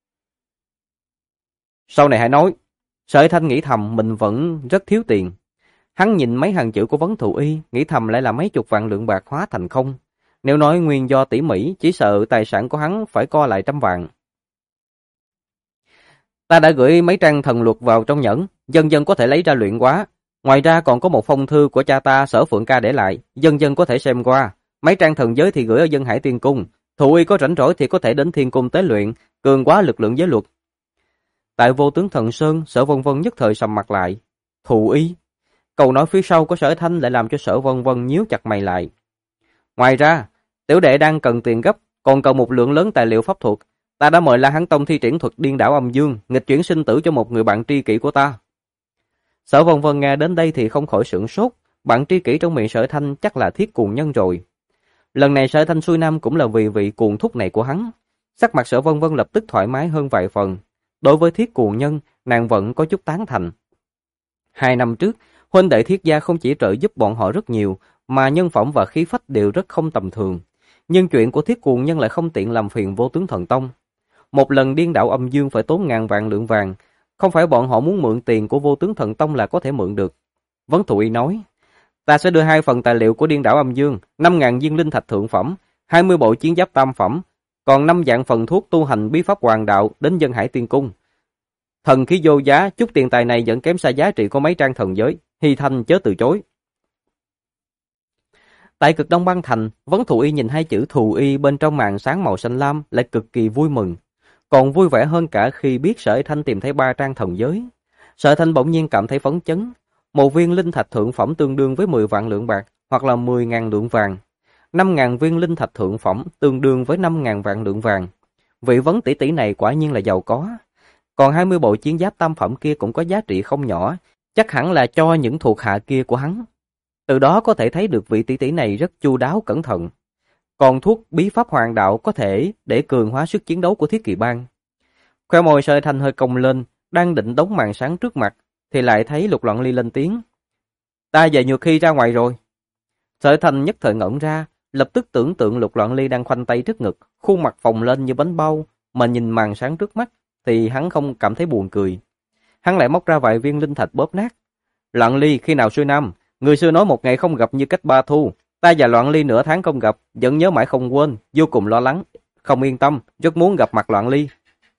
Sau này hãy nói. Sở Thanh nghĩ thầm mình vẫn rất thiếu tiền. Hắn nhìn mấy hàng chữ của Vấn Thù Y, nghĩ thầm lại là mấy chục vạn lượng bạc hóa thành không. Nếu nói nguyên do tỉ mỉ, chỉ sợ tài sản của hắn phải co lại trăm vạn. Ta đã gửi mấy trang thần luật vào trong nhẫn, dân dân có thể lấy ra luyện hóa. Ngoài ra còn có một phong thư của cha ta Sở Phượng Ca để lại, dân dân có thể xem qua. Mấy trang thần giới thì gửi ở Vân Hải Tiên Cung, Thụ y có rảnh rỗi thì có thể đến Thiên Cung tế luyện, cường hóa lực lượng giới luật. Tại Vô Tướng Thần Sơn, Sở Vân Vân nhất thời sầm mặt lại. Thụ y? Câu nói phía sau của Sở Thanh lại làm cho Sở Vân Vân nhíu chặt mày lại. Ngoài ra, tiểu đệ đang cần tiền gấp, còn cần một lượng lớn tài liệu pháp thuật. Ta đã mời La Hán Tông thi triển thuật điên đảo âm dương, nghịch chuyển sinh tử cho một người bạn tri kỷ của ta. Sở Vân Vân nghe đến đây thì không khỏi sửng sốt, bạn tri kỷ trong miệng Sở Thanh chắc là Thiết Cuồng Nhân rồi. Lần này Sở Thanh xuôi nam cũng là vì vị cuồng thúc này của hắn. Sắc mặt Sở Vân Vân lập tức thoải mái hơn vài phần. Đối với Thiết Cuồng Nhân, nàng vẫn có chút tán thành. 2 năm trước, huynh đệ Thiết gia không chỉ trợ giúp bọn họ rất nhiều, mà nhân phẩm và khí phách đều rất không tầm thường. Nhưng chuyện của Thiết Cuồng Nhân lại không tiện làm phiền Vô Tướng Thần Tông. Một lần điên đảo âm dương phải tốn ngàn vạn lượng vàng, không phải bọn họ muốn mượn tiền của Vô Tướng Thần Tông là có thể mượn được. Vấn Thụ Y nói, ta sẽ đưa 2 phần tài liệu của điên đảo âm dương, 5.000 viên linh thạch thượng phẩm, 20 bộ chiến giáp tam phẩm, còn 5 dạng phần thuốc tu hành bí pháp hoàng đạo đến Dân Hải Tiên Cung. Thần khí vô giá, chút tiền tài này vẫn kém xa giá trị của mấy trang thần giới, Hy Thanh chớ từ chối. Tại Cực Đông Băng Thành, Vấn Thụ Y nhìn 2 chữ Thụ Y bên trong màn sáng màu xanh lam lại cực kỳ vui mừng, còn vui vẻ hơn cả khi biết Sở Thanh tìm thấy 3 trang thần giới. Sở Thanh bỗng nhiên cảm thấy phấn chấn. Một viên linh thạch thượng phẩm tương đương với 10 vạn lượng bạc hoặc là 10.000 lượng vàng. 5.000 viên linh thạch thượng phẩm tương đương với 5.000 vạn lượng vàng. Vị Vấn tỷ tỷ này quả nhiên là giàu có. Còn 20 bộ chiến giáp tam phẩm kia cũng có giá trị không nhỏ, chắc hẳn là cho những thuộc hạ kia của hắn. Từ đó có thể thấy được vị tỷ tỷ này rất chu đáo cẩn thận. Còn thuốc bí pháp hoàng đạo có thể để cường hóa sức chiến đấu của Thiết Kỵ Bang. Khoe môi Sở Thanh hơi cong lên, đang định đóng màn sáng trước mặt, thì lại thấy Lục Loạn Ly lên tiếng. Ta về Nhược Hy ra ngoài rồi. Sở Thanh nhất thời ngẩn ra, lập tức tưởng tượng Lục Loạn Ly đang khoanh tay trước ngực, khuôn mặt phồng lên như bánh bao, mà nhìn màn sáng trước mắt, thì hắn không cảm thấy buồn cười. Hắn lại móc ra vài viên linh thạch bóp nát. Loạn Ly khi nào xuôi nam, người xưa nói một ngày không gặp như cách 3 thu. Ta và Loạn Ly nửa tháng không gặp, vẫn nhớ mãi không quên, vô cùng lo lắng, không yên tâm, rất muốn gặp mặt Loạn Ly.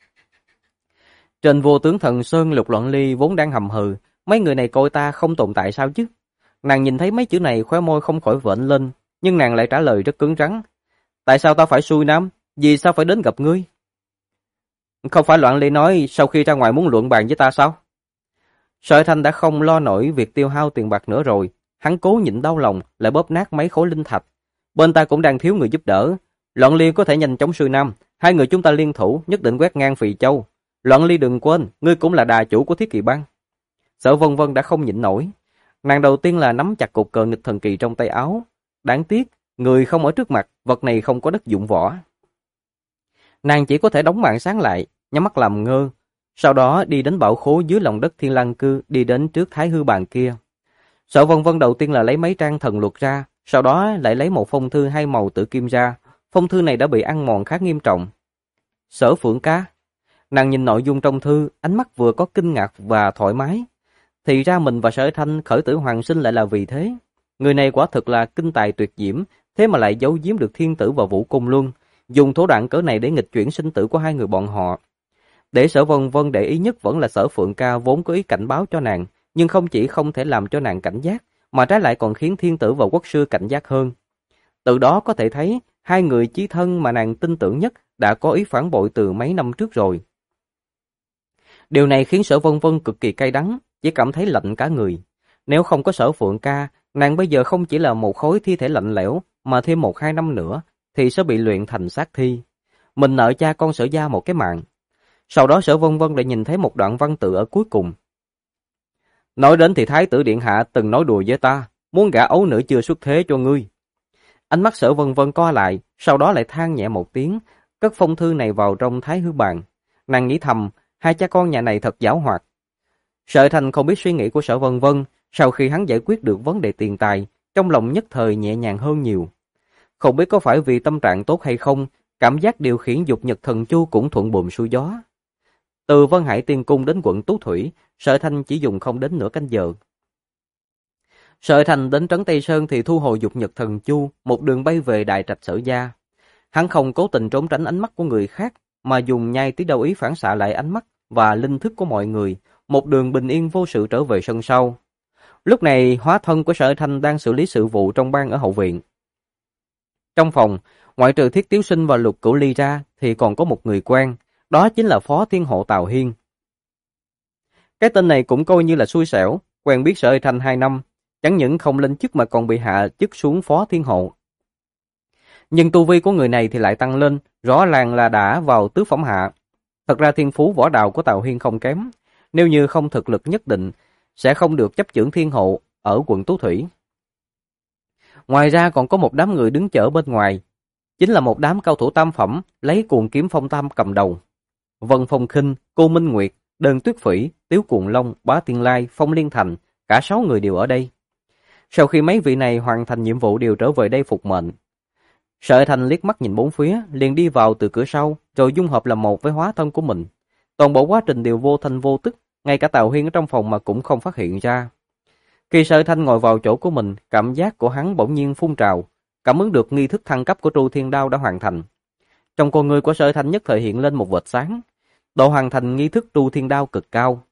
Trên Vô Tướng Thần Sơn, Lục Loạn Ly vốn đang hầm hừ, mấy người này coi ta không tồn tại sao chứ? Nàng nhìn thấy mấy chữ này khóe môi không khỏi vểnh lên, nhưng nàng lại trả lời rất cứng rắn. Tại sao ta phải xuôi nam? Vì sao phải đến gặp ngươi? Không phải Loạn Ly nói sau khi ra ngoài muốn luận bàn với ta sao? Sở Thanh đã không lo nổi việc tiêu hao tiền bạc nữa rồi, hắn cố nhịn đau lòng lại bóp nát mấy khối linh thạch. Bên ta cũng đang thiếu người giúp đỡ, Loạn Ly có thể nhanh chóng xuôi nam, 2 người chúng ta liên thủ nhất định quét ngang Phì Châu. Loạn Ly đừng quên, ngươi cũng là đà chủ của Thiết Kỵ Bang. Sở Vân Vân đã không nhịn nổi. Nàng đầu tiên là nắm chặt cục cờ nghịch thần kỳ trong tay áo. Đáng tiếc, người không ở trước mặt, vật này không có đất dụng võ. Nàng chỉ có thể đóng màn sáng lại, nhắm mắt làm ngơ. Sau đó đi đến bảo khố dưới lòng đất Thiên Lăng Cư, đi đến trước Thái Hư Bàn kia. Sở Vân Vân đầu tiên là lấy mấy trang thần luật ra, sau đó lại lấy một phong thư 2 màu tử kim ra. Phong thư này đã bị ăn mòn khá nghiêm trọng. Sở Phượng Ca. Nàng nhìn nội dung trong thư, ánh mắt vừa có kinh ngạc và thoải mái. Thì ra mình và Sở Thanh khởi tử hoàng sinh lại là vì thế. Người này quả thực là kinh tài tuyệt diễm, thế mà lại giấu giếm được Thiên Tử và Vũ Cung Luân, dùng thủ đoạn cỡ này để nghịch chuyển sinh tử của 2 người bọn họ. Để Sở Vân Vân để ý nhất vẫn là Sở Phượng Ca vốn có ý cảnh báo cho nàng, nhưng không chỉ không thể làm cho nàng cảnh giác, mà trái lại còn khiến Thiên Tử và Quốc sư cảnh giác hơn. Từ đó có thể thấy, 2 người chí thân mà nàng tin tưởng nhất đã có ý phản bội từ mấy năm trước rồi. Điều này khiến Sở Vân Vân cực kỳ cay đắng, chỉ cảm thấy lạnh cả người. Nếu không có Sở Phượng Ca, nàng bây giờ không chỉ là một khối thi thể lạnh lẽo, mà thêm 1-2 năm nữa, thì sẽ bị luyện thành xác thi. Mình nợ cha con Sở gia một cái mạng. Sau đó Sở Vân Vân lại nhìn thấy một đoạn văn tự ở cuối cùng. Nói đến thì Thái tử Điện Hạ từng nói đùa với ta, muốn gả ấu nữ chưa xuất thế cho ngươi. Ánh mắt Sở Vân Vân co lại, sau đó lại than nhẹ một tiếng, cất phong thư này vào trong Thái Hư Bàn. Nàng nghĩ thầm, 2 cha con nhà này thật giảo hoạt. Sở Thanh không biết suy nghĩ của Sở Vân Vân, sau khi hắn giải quyết được vấn đề tiền tài, trong lòng nhất thời nhẹ nhàng hơn nhiều. Không biết có phải vì tâm trạng tốt hay không, cảm giác điều khiển dục nhật thần chu cũng thuận buồm xuôi gió. Từ Vân Hải Tiên Cung đến quận Tú Thủy, Sở Thanh chỉ dùng không đến nửa canh giờ. Sở Thanh đến trấn Tây Sơn thì thu hồi dục nhật thần chu, một đường bay về đại trạch Sở gia. Hắn không cố tình trốn tránh ánh mắt của người khác, mà dùng nhai tí đầu ý phản xạ lại ánh mắt và linh thức của mọi người, một đường bình yên vô sự trở về sân sau. Lúc này, hóa thân của Sở Thanh đang xử lý sự vụ trong bang ở hậu viện. Trong phòng, ngoại trừ Thiết Tiếu Sinh và Lục Cửu Ly ra thì còn có một người quen, đó chính là Phó Thiên Hộ Tào Hiên. Cái tên này cũng coi như là xui xẻo, quen biết Sở Hy Thanh 2 năm, chẳng những không lên chức mà còn bị hạ chức xuống Phó Thiên Hộ. Nhưng tu vi của người này thì lại tăng lên, rõ ràng là đã vào tứ phẩm hạ. Thật ra thiên phú võ đạo của Tào Hiên không kém, nếu như không thực lực nhất định, sẽ không được chấp chưởng Thiên Hộ ở quận Tú Thủy. Ngoài ra còn có một đám người đứng chở bên ngoài, chính là một đám cao thủ tam phẩm lấy Cuồng Kiếm Phong Tam cầm đầu. Vân Phong Khinh, Cô Minh Nguyệt, Đơn Tuyết Phỉ, Tiếu Cuồng Long, Bá Tiên Lai, Phong Liên Thành, cả 6 người đều ở đây. Sau khi mấy vị này hoàn thành nhiệm vụ đều trở về đây phục mệnh. Sở Thanh liếc mắt nhìn bốn phía, liền đi vào từ cửa sau, rồi dung hợp làm một với hóa thân của mình. Toàn bộ quá trình đều vô thanh vô tức, ngay cả Tào Hiên ở trong phòng mà cũng không phát hiện ra. Khi Sở Thanh ngồi vào chỗ của mình, cảm giác của hắn bỗng nhiên phun trào, cảm ứng được nghi thức thăng cấp của Tru Thiên Đao đã hoàn thành. Trong con người của Sở Thanh nhất thời hiện lên một vệt sáng, độ hoàn thành nghi thức Tru Thiên Đao cực cao.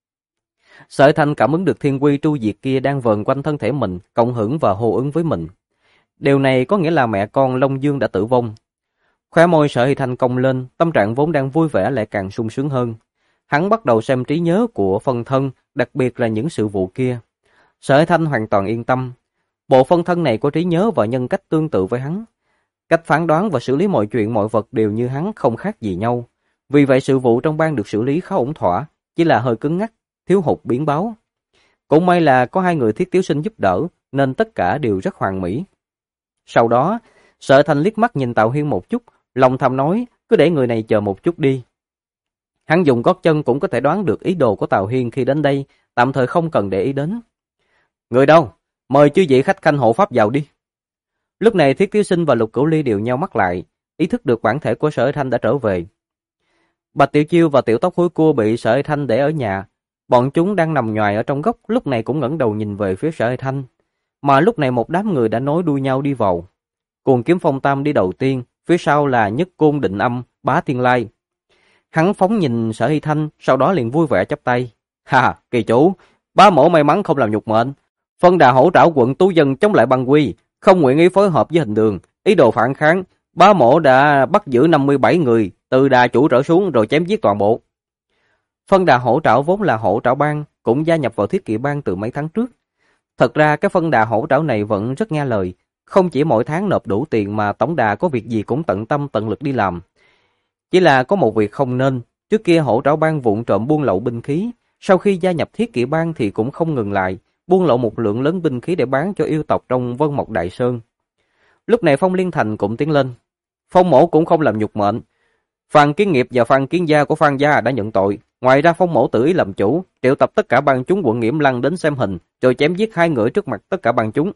Sở Thanh cảm ứng được thiên quy tru diệt kia đang vờn quanh thân thể mình, cộng hưởng và hô ứng với mình. Điều này có nghĩa là mẹ con Long Dương đã tử vong. Khóe môi Sở Hy Thanh cong lên, tâm trạng vốn đang vui vẻ lại càng sung sướng hơn. Hắn bắt đầu xem trí nhớ của phân thân, đặc biệt là những sự vụ kia. Sở Hy Thanh hoàn toàn yên tâm. Bộ phân thân này có trí nhớ và nhân cách tương tự với hắn. Cách phán đoán và xử lý mọi chuyện mọi vật đều như hắn, không khác gì nhau. Vì vậy sự vụ trong bang được xử lý khá ổn thỏa, chỉ là hơi cứng ngắc, thiếu hụt biến báo. Cũng may là có 2 người Thiết Tiếu Sinh giúp đỡ, nên tất cả đều rất hoàn mỹ. Sau đó, Sở Thanh liếc mắt nhìn Tào Hiên một chút, lòng thầm nói, cứ để người này chờ một chút đi. Hắn dùng gót chân cũng có thể đoán được ý đồ của Tào Hiên khi đến đây, tạm thời không cần để ý đến. Người đâu? Mời chư vị khách khanh hộ pháp vào đi. Lúc này Thiết Tiếu Sinh và Lục Cửu Ly đều nheo mắt lại, ý thức được bản thể của Sở Thanh đã trở về. Bạch Tiểu Chiêu và Tiểu Tóc Hối Cua bị Sở Thanh để ở nhà, bọn chúng đang nằm nhoài ở trong góc, lúc này cũng ngẩng đầu nhìn về phía Sở Thanh. Mà lúc này một đám người đã nối đuôi nhau đi vào. Cuồng Kiếm Phong Tam đi đầu tiên, phía sau là Nhất Côn Định Âm, Bá Tiên Lai. Hắn phóng nhìn Sở Hy Thanh, sau đó liền vui vẻ chắp tay. Hà, kỳ chủ, bá mổ may mắn không làm nhục mệnh. Phân đà hỗ trảo quận Tú Dân chống lại băng quy, không nguyện ý phối hợp với hình đường, ý đồ phản kháng. Bá mổ đã bắt giữ 57 người, từ đà chủ trở xuống rồi chém giết toàn bộ. Phân đà hỗ trảo vốn là hỗ trảo bang, cũng gia nhập vào Thiết Kỵ bang từ mấy tháng trước. Thật ra cái phân đà hỗ trảo này vẫn rất nghe lời, không chỉ mỗi tháng nộp đủ tiền mà tổng đà có việc gì cũng tận tâm tận lực đi làm. Chỉ là có một việc không nên, trước kia hỗ trảo bang vụng trộm buôn lậu binh khí, sau khi gia nhập Thiết Kỵ bang thì cũng không ngừng lại, buôn lậu một lượng lớn binh khí để bán cho yêu tộc trong Vân Mộc Đại Sơn. Lúc này Phong Liên Thành cũng tiến lên. Phong mổ cũng không làm nhục mệnh. Phan Kiến Nghiệp và Phan Kiến Gia của Phan Gia đã nhận tội. Ngoài ra Phong mổ tự ý làm chủ, triệu tập tất cả bang chúng quận Nghiễm Lăng đến xem hình, rồi chém giết 2 người trước mặt tất cả bang chúng.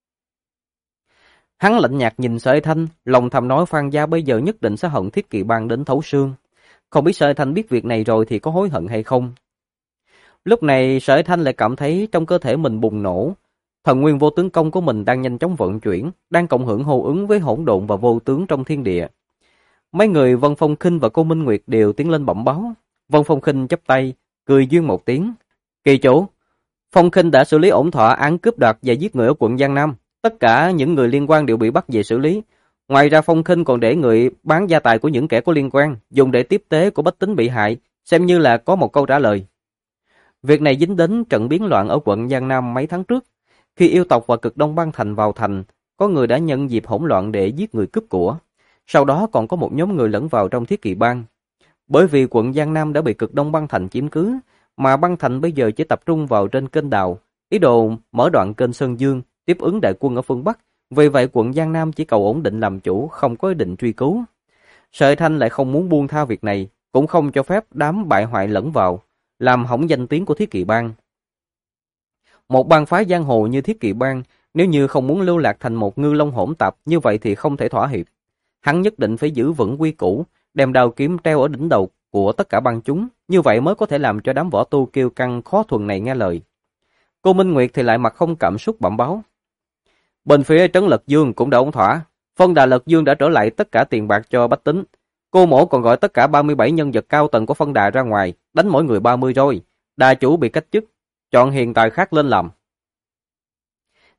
Hắn lạnh nhạt nhìn Sở Thanh, lòng thầm nói Phan Gia bây giờ nhất định sẽ hận Thiết Kỵ bang đến thấu xương. Không biết Sở Thanh biết việc này rồi thì có hối hận hay không. Lúc này Sở Thanh lại cảm thấy trong cơ thể mình bùng nổ. Thần nguyên vô tướng công của mình đang nhanh chóng vận chuyển, đang cộng hưởng hô ứng với hỗn độn và vô tướng trong thiên địa. Mấy người Vân Phong Khinh và Cô Minh Nguyệt đều tiến lên bẩm báo. Vân Phong Khinh chắp tay, cười duyên một tiếng. Kỳ chủ, Phong Khinh đã xử lý ổn thỏa án cướp đoạt và giết người ở quận Giang Nam. Tất cả những người liên quan đều bị bắt về xử lý. Ngoài ra Phong Khinh còn để người bán gia tài của những kẻ có liên quan, dùng để tiếp tế của bách tính bị hại, xem như là có một câu trả lời. Việc này dính đến trận biến loạn ở quận Giang Nam mấy tháng trước. Khi yêu tộc và Cực Đông Bang Thành vào thành, có người đã nhân dịp hỗn loạn để giết người cướp của. Sau đó còn có một nhóm người lẫn vào trong Thiết Kỵ bang. Bởi vì quận Giang Nam đã bị Cực Đông Bang Thành chiếm cứ, mà bang Thành bây giờ chỉ tập trung vào trên kênh đào, ý đồ mở đoạn kênh Sơn Dương, tiếp ứng đại quân ở phương Bắc. Vì vậy quận Giang Nam chỉ cầu ổn định làm chủ, không có ý định truy cứu. Sở Thanh lại không muốn buông tha việc này, cũng không cho phép đám bại hoại lẫn vào, làm hỏng danh tiếng của Thiết Kỵ bang. Một bang phái giang hồ như Thiết Kỵ bang, nếu như không muốn lưu lạc thành một ngư long hỗn tạp, như vậy thì không thể thỏa hiệp. Hắn nhất định phải giữ vững quy củ, đem đao kiếm treo ở đỉnh đầu của tất cả bang chúng, như vậy mới có thể làm cho đám võ tu kiêu căng khó thuần này nghe lời. Cô Minh Nguyệt thì lại mặt không cảm xúc bẩm báo. Bên phía Trấn Lật Dương cũng đã ổn thỏa, Phân Đà Lật Dương đã trở lại tất cả tiền bạc cho bách tính. Cô mổ còn gọi tất cả 37 nhân vật cao tầng của Phân Đà ra ngoài, đánh mỗi người 30 roi. Đà chủ bị cách chức, chọn hiện tại khác lên làm.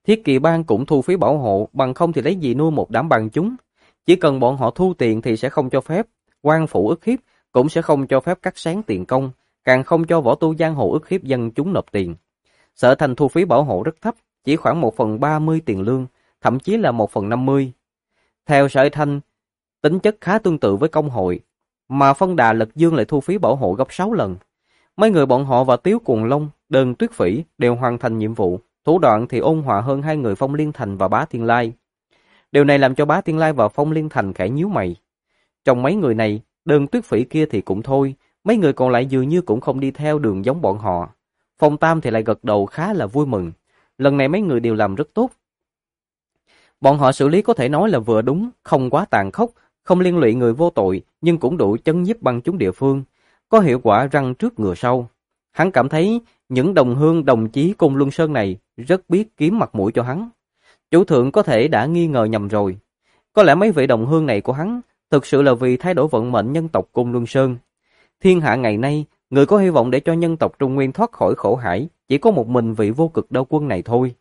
Thiết Kỵ Bang cũng thu phí bảo hộ, bằng không thì lấy gì nuôi một đám bang chúng. Chỉ cần bọn họ thu tiền thì sẽ không cho phép quan phủ ức hiếp, cũng sẽ không cho phép cắt sáng tiền công, càng không cho võ tu giang hồ ức hiếp dân chúng nộp tiền. Sở Thành thu phí bảo hộ rất thấp, chỉ khoảng 1/30 tiền lương, thậm chí là 1/50. Theo Sở Thanh, tính chất khá tương tự với công hội, mà Phân Đà Lật Dương lại thu phí bảo hộ gấp 6 lần. Mấy người bọn họ và Tiếu Cuồng Long, Đơn Tuyết Phỉ đều hoàn thành nhiệm vụ, thủ đoạn thì ôn hòa hơn hai người Phong Liên Thành và Bá Thiên Lai. Điều này làm cho Bá Thiên Lai và Phong Liên Thành khẽ nhíu mày. Trong mấy người này, Đơn Tuyết Phỉ kia thì cũng thôi, mấy người còn lại dường như cũng không đi theo đường giống bọn họ. Phong Tam thì lại gật đầu khá là vui mừng. Lần này mấy người đều làm rất tốt. Bọn họ xử lý có thể nói là vừa đúng, không quá tàn khốc, không liên lụy người vô tội, nhưng cũng đủ chấn nhiếp bang chúng địa phương, có hiệu quả răng trước ngựa sau. Hắn cảm thấy những đồng hương đồng chí cùng Luân Sơn này rất biết kiếm mặt mũi cho hắn. Chủ thượng có thể đã nghi ngờ nhầm rồi. Có lẽ mấy vị đồng hương này của hắn thực sự là vì thay đổi vận mệnh nhân tộc Côn Luân Sơn. Thiên hạ ngày nay, người có hy vọng để cho nhân tộc Trung Nguyên thoát khỏi khổ hải, chỉ có một mình vị vô cực đao quân này thôi.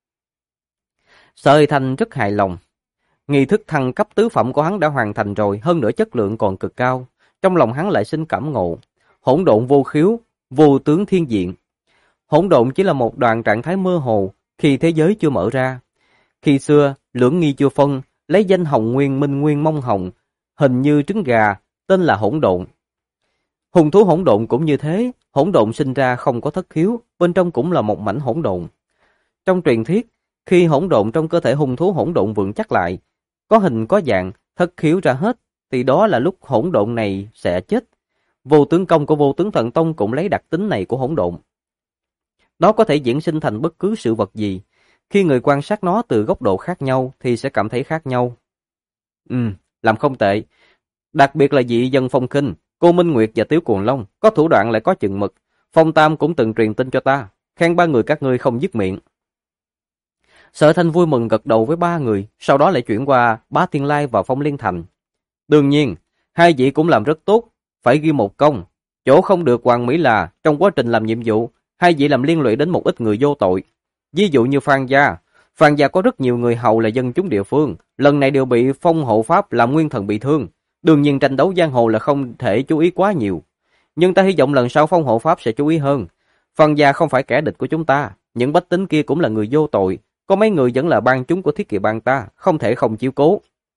Sở Hy Thanh rất hài lòng. Nghi thức thăng cấp tứ phẩm của hắn đã hoàn thành rồi, hơn nữa chất lượng còn cực cao. Trong lòng hắn lại sinh cảm ngộ. Hỗn độn vô khiếu, vô tướng thiên diện. Hỗn độn chỉ là một đoạn trạng thái mơ hồ khi thế giới chưa mở ra. Khi xưa, lưỡng nghi chưa phân, lấy danh Hồng Nguyên Minh Nguyên Mông Hồng, hình như trứng gà, tên là hỗn độn. Hung thú hỗn độn cũng như thế, hỗn độn sinh ra không có thất khiếu, bên trong cũng là một mảnh hỗn độn. Trong truyền thuyết, khi hỗn độn trong cơ thể hung thú hỗn độn vững chắc lại, có hình có dạng, thất khiếu ra hết, thì đó là lúc hỗn độn này sẽ chết. Vô tướng công của Vô Tướng Thần Tông cũng lấy đặc tính này của hỗn độn. Nó có thể diễn sinh thành bất cứ sự vật gì. Khi người quan sát nó từ góc độ khác nhau thì sẽ cảm thấy khác nhau. Làm không tệ. Đặc biệt là dị dân Phong Khinh, cô Minh Nguyệt và Tiếu Cuồng Long, có thủ đoạn lại có chừng mực. Phong Tam cũng từng truyền tin cho ta, khen ba người các ngươi không dứt miệng. Sở Thanh vui mừng gật đầu với ba người, sau đó lại chuyển qua Bá Thiên Lai và Phong Liên Thành. Đương nhiên, hai vị cũng làm rất tốt, phải ghi một công. Chỗ không được hoàn mỹ là trong quá trình làm nhiệm vụ, hai vị làm liên lụy đến một ít người vô tội. Ví dụ như Phan Gia. Phan Gia có rất nhiều người hầu là dân chúng địa phương, lần này đều bị Phong Hộ Pháp làm nguyên thần bị thương. Đương nhiên tranh đấu giang hồ là không thể chú ý quá nhiều. Nhưng ta hy vọng lần sau Phong Hộ Pháp sẽ chú ý hơn. Phan Gia không phải kẻ địch của chúng ta, những bách tính kia cũng là người vô tội. Có mấy người vẫn là bang chúng của Thiết Kỵ Bang ta, không thể không chiếu cố.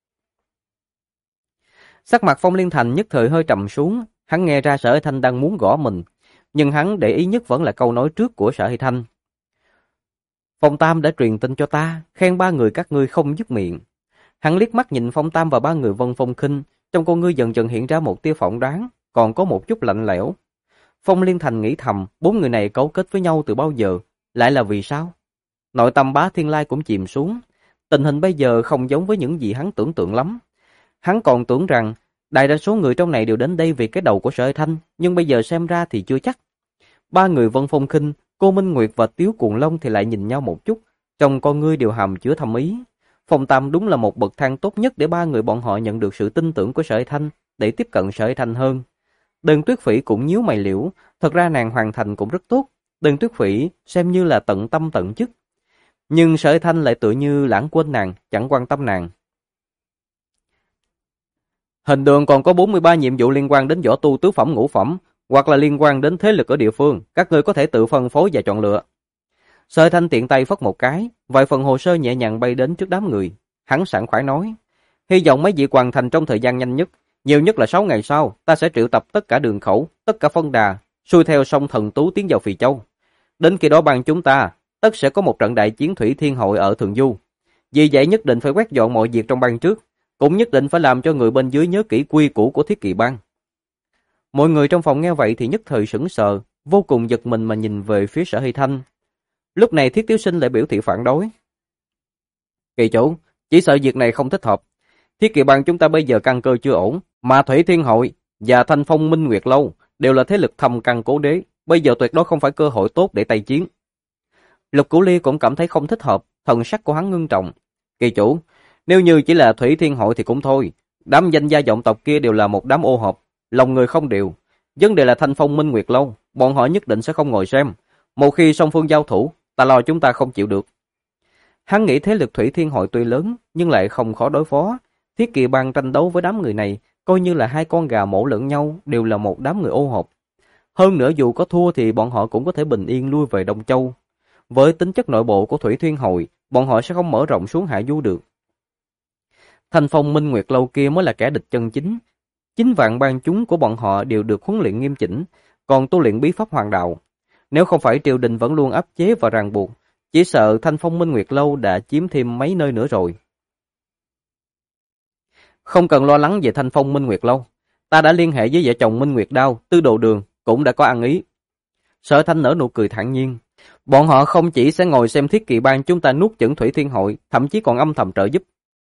Sắc mặt Phong Liên Thành nhất thời hơi trầm xuống, hắn nghe ra Sở Hy Thanh đang muốn gõ mình, nhưng hắn để ý nhất vẫn là câu nói trước của Sở Hy Thanh. Phong Tam đã truyền tin cho ta, khen ba người các ngươi không dứt miệng. Hắn liếc mắt nhìn Phong Tam và ba người Vân Phong Khinh, trong con ngươi dần dần hiện ra một tia phỏng đoán, còn có một chút lạnh lẽo. Phong Liên Thành nghĩ thầm, bốn người này cấu kết với nhau từ bao giờ, lại là vì sao? Nội tâm Bá Thiên Lai cũng chìm xuống, tình hình bây giờ không giống với những gì hắn tưởng tượng lắm. Hắn còn tưởng rằng đại đa số người trong này đều đến đây vì cái đầu của Sở Hy Thanh, nhưng bây giờ xem ra thì chưa chắc. Ba người Vân Phong Khinh, cô Minh Nguyệt và Tiếu Cuồng Long thì lại nhìn nhau một chút, trong con ngươi đều hàm chứa thâm ý. Phong Tam đúng là một bậc thang tốt nhất để ba người bọn họ nhận được sự tin tưởng của Sở Hy Thanh, để tiếp cận Sở Hy Thanh hơn. Đơn Tuyết Phỉ cũng nhíu mày liễu, thật ra nàng hoàn thành cũng rất tốt, Đơn Tuyết Phỉ xem như là tận tâm tận chức. Nhưng Sở Hy Thanh lại tựa như lãng quên nàng, chẳng quan tâm nàng. Hình đường còn có 43 nhiệm vụ liên quan đến võ tu tứ phẩm ngũ phẩm, hoặc là liên quan đến thế lực ở địa phương, các ngươi có thể tự phân phối và chọn lựa. Sở Hy Thanh tiện tay phất một cái, vài phần hồ sơ nhẹ nhàng bay đến trước đám người. Hắn sảng khoái nói, hy vọng mấy vị hoàn thành trong thời gian nhanh nhất, nhiều nhất là 6 ngày sau, ta sẽ triệu tập tất cả đường khẩu, tất cả phân đà, xuôi theo sông Thần Tú tiến vào Phì Châu. Đến khi đó bang chúng ta, tất sẽ có một trận đại chiến thủy thiên hội ở Thượng Du. Vì vậy nhất định phải quét dọn mọi việc trong bang trước, cũng nhất định phải làm cho người bên dưới nhớ kỹ quy củ của Thiết Kỵ Bang. Mọi người trong phòng nghe vậy thì nhất thời sững sờ, vô cùng giật mình mà nhìn về phía Sở Hy Thanh. Lúc này Thiết Tiếu Sinh lại biểu thị phản đối. Kỳ chủ, chỉ sợ việc này không thích hợp. Thiết Kỵ Bang chúng ta bây giờ căn cơ chưa ổn, mà Thủy Thiên Hội và Thanh Phong Minh Nguyệt Lâu đều là thế lực thâm căn cố đế, bây giờ tuyệt đối không phải cơ hội tốt để tây chiến. Lục Cửu Ly cũng cảm thấy không thích hợp, thần sắc của hắn ngưng trọng. Kỳ chủ, nếu như chỉ là Thủy Thiên Hội thì cũng thôi, đám danh gia vọng tộc kia đều là một đám ô hợp, lòng người không đều. Vấn đề là Thanh Phong Minh Nguyệt Lâu, bọn họ nhất định sẽ không ngồi xem. Một khi song phương giao thủ, ta lo chúng ta không chịu được. Hắn nghĩ thế lực Thủy Thiên Hội tuy lớn nhưng lại không khó đối phó. Thiết Kỵ Bang tranh đấu với đám người này coi như là hai con gà mổ lẫn nhau, đều là một đám người ô hợp. Hơn nữa dù có thua thì bọn họ cũng có thể bình yên lui về Đông Châu. Với tính chất nội bộ của Thủy Thiên Hội, bọn họ sẽ không mở rộng xuống Hạ Du được. Thanh Phong Minh Nguyệt Lâu kia mới là kẻ địch chân chính. 9 vạn bang chúng của bọn họ đều được huấn luyện nghiêm chỉnh, còn tu luyện bí pháp hoàng đạo. Nếu không phải triều đình vẫn luôn áp chế và ràng buộc, chỉ sợ Thanh Phong Minh Nguyệt Lâu đã chiếm thêm mấy nơi nữa rồi. Không cần lo lắng về Thanh Phong Minh Nguyệt Lâu. Ta đã liên hệ với vợ chồng Minh Nguyệt Đao, Tư Đồ Đường, cũng đã có ăn ý. Sở Thanh nở nụ cười thản nhiên. Bọn họ không chỉ sẽ ngồi xem Thiết Kỵ Bang chúng ta nuốt chửng Thủy Thiên Hội, thậm chí còn âm thầm trợ giúp.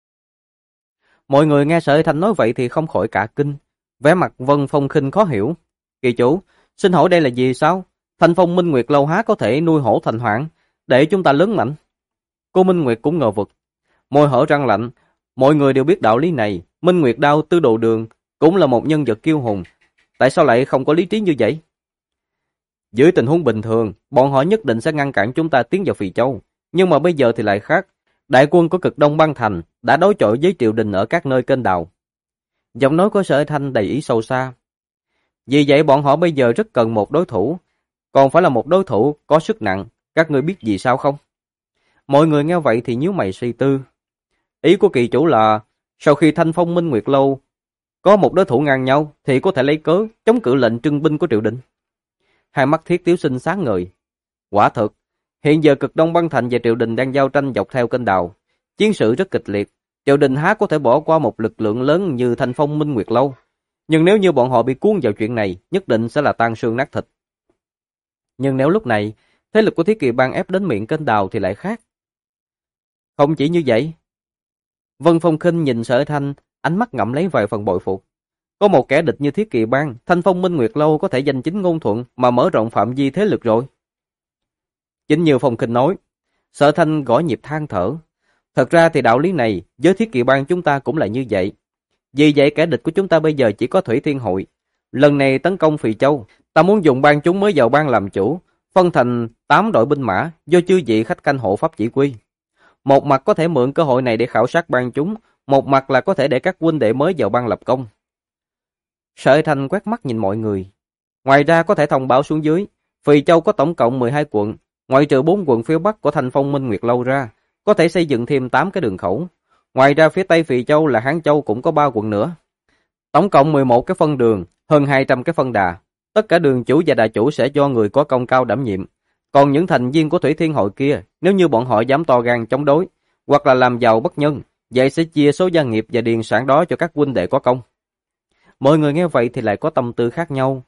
Mọi người nghe Sở Thanh nói vậy thì không khỏi cả kinh. Vẻ mặt Vân Phong Khinh khó hiểu. Kỳ chủ, xin hỏi đây là gì sao? Thanh Phong Minh Nguyệt Lâu há có thể nuôi hổ thành hoạn, để chúng ta lớn mạnh? Cô Minh Nguyệt cũng ngờ vực. Môi hở răng lạnh. Mọi người đều biết đạo lý này. Minh Nguyệt Đao, Tư Đồ Đường cũng là một nhân vật kiêu hùng. Tại sao lại không có lý trí như vậy? Dưới tình huống bình thường, bọn họ nhất định sẽ ngăn cản chúng ta tiến vào Phì Châu. Nhưng mà bây giờ thì lại khác. Đại quân của Cực Đông Băng Thành đã đối chọi với triều đình ở các nơi kênh đào. Giọng nói của Sở Thanh đầy ý sâu xa. Vì vậy bọn họ bây giờ rất cần một đối thủ. Còn phải là một đối thủ có sức nặng. Các ngươi biết gì sao không? Mọi người nghe vậy thì nhíu mày suy tư. Ý của kỳ chủ là sau khi Thanh Phong Minh Nguyệt Lâu có một đối thủ ngang nhau thì có thể lấy cớ chống cự lệnh trưng binh của triều đình. Hai mắt Thiết Tiếu Sinh sáng ngời. Quả thực, hiện giờ Cực Đông Băng Thành và triều đình đang giao tranh dọc theo kênh đào. Chiến sự rất kịch liệt. Triều đình há có thể bỏ qua một lực lượng lớn như Thanh Phong Minh Nguyệt Lâu. Nhưng nếu như bọn họ bị cuốn vào chuyện này, nhất định sẽ là tan xương nát thịt. Nhưng nếu lúc này, thế lực của Thiết Kỵ Bang ép đến miệng kênh đào thì lại khác. Không chỉ như vậy. Vân Phong Khinh nhìn Sở Thanh, ánh mắt ngậm lấy vài phần bội phục. Có một kẻ địch như Thiết Kỵ Bang, Thanh Phong Minh Nguyệt Lâu có thể danh chính ngôn thuận mà mở rộng phạm vi thế lực rồi. Chính như Phong Khinh nói, Sở Thanh gõ nhịp than thở. Thật ra thì đạo lý này, với Thiết Kỵ Bang chúng ta cũng là như vậy. Vì vậy kẻ địch của chúng ta bây giờ chỉ có Thủy Thiên Hội. Lần này tấn công Phì Châu, ta muốn dùng bang chúng mới vào bang làm chủ, phân thành 8 đội binh mã do chư vị khách canh hộ pháp chỉ huy. Một mặt có thể mượn cơ hội này để khảo sát bang chúng, một mặt là có thể để các huynh đệ mới vào bang lập công. Sở Thanh quét mắt nhìn mọi người. Ngoài ra có thể thông báo xuống dưới, Phì Châu có tổng cộng 12 quận, ngoại trừ 4 quận phía bắc của Thanh Phong Minh Nguyệt Lâu ra, có thể xây dựng thêm 8 cái đường khẩu. Ngoài ra phía tây Phì Châu là Hán Châu cũng có 3 quận nữa. Tổng cộng 11 cái phân đường, hơn 200 cái phân đà. Tất cả đường chủ và đà chủ sẽ do người có công cao đảm nhiệm. Còn những thành viên của Thủy Thiên Hội kia, nếu như bọn họ dám to gan chống đối, hoặc là làm giàu bất nhân, vậy sẽ chia số gia nghiệp và điền sản đó cho các huynh đệ có công. Mọi người nghe vậy thì lại có tâm tư khác nhau.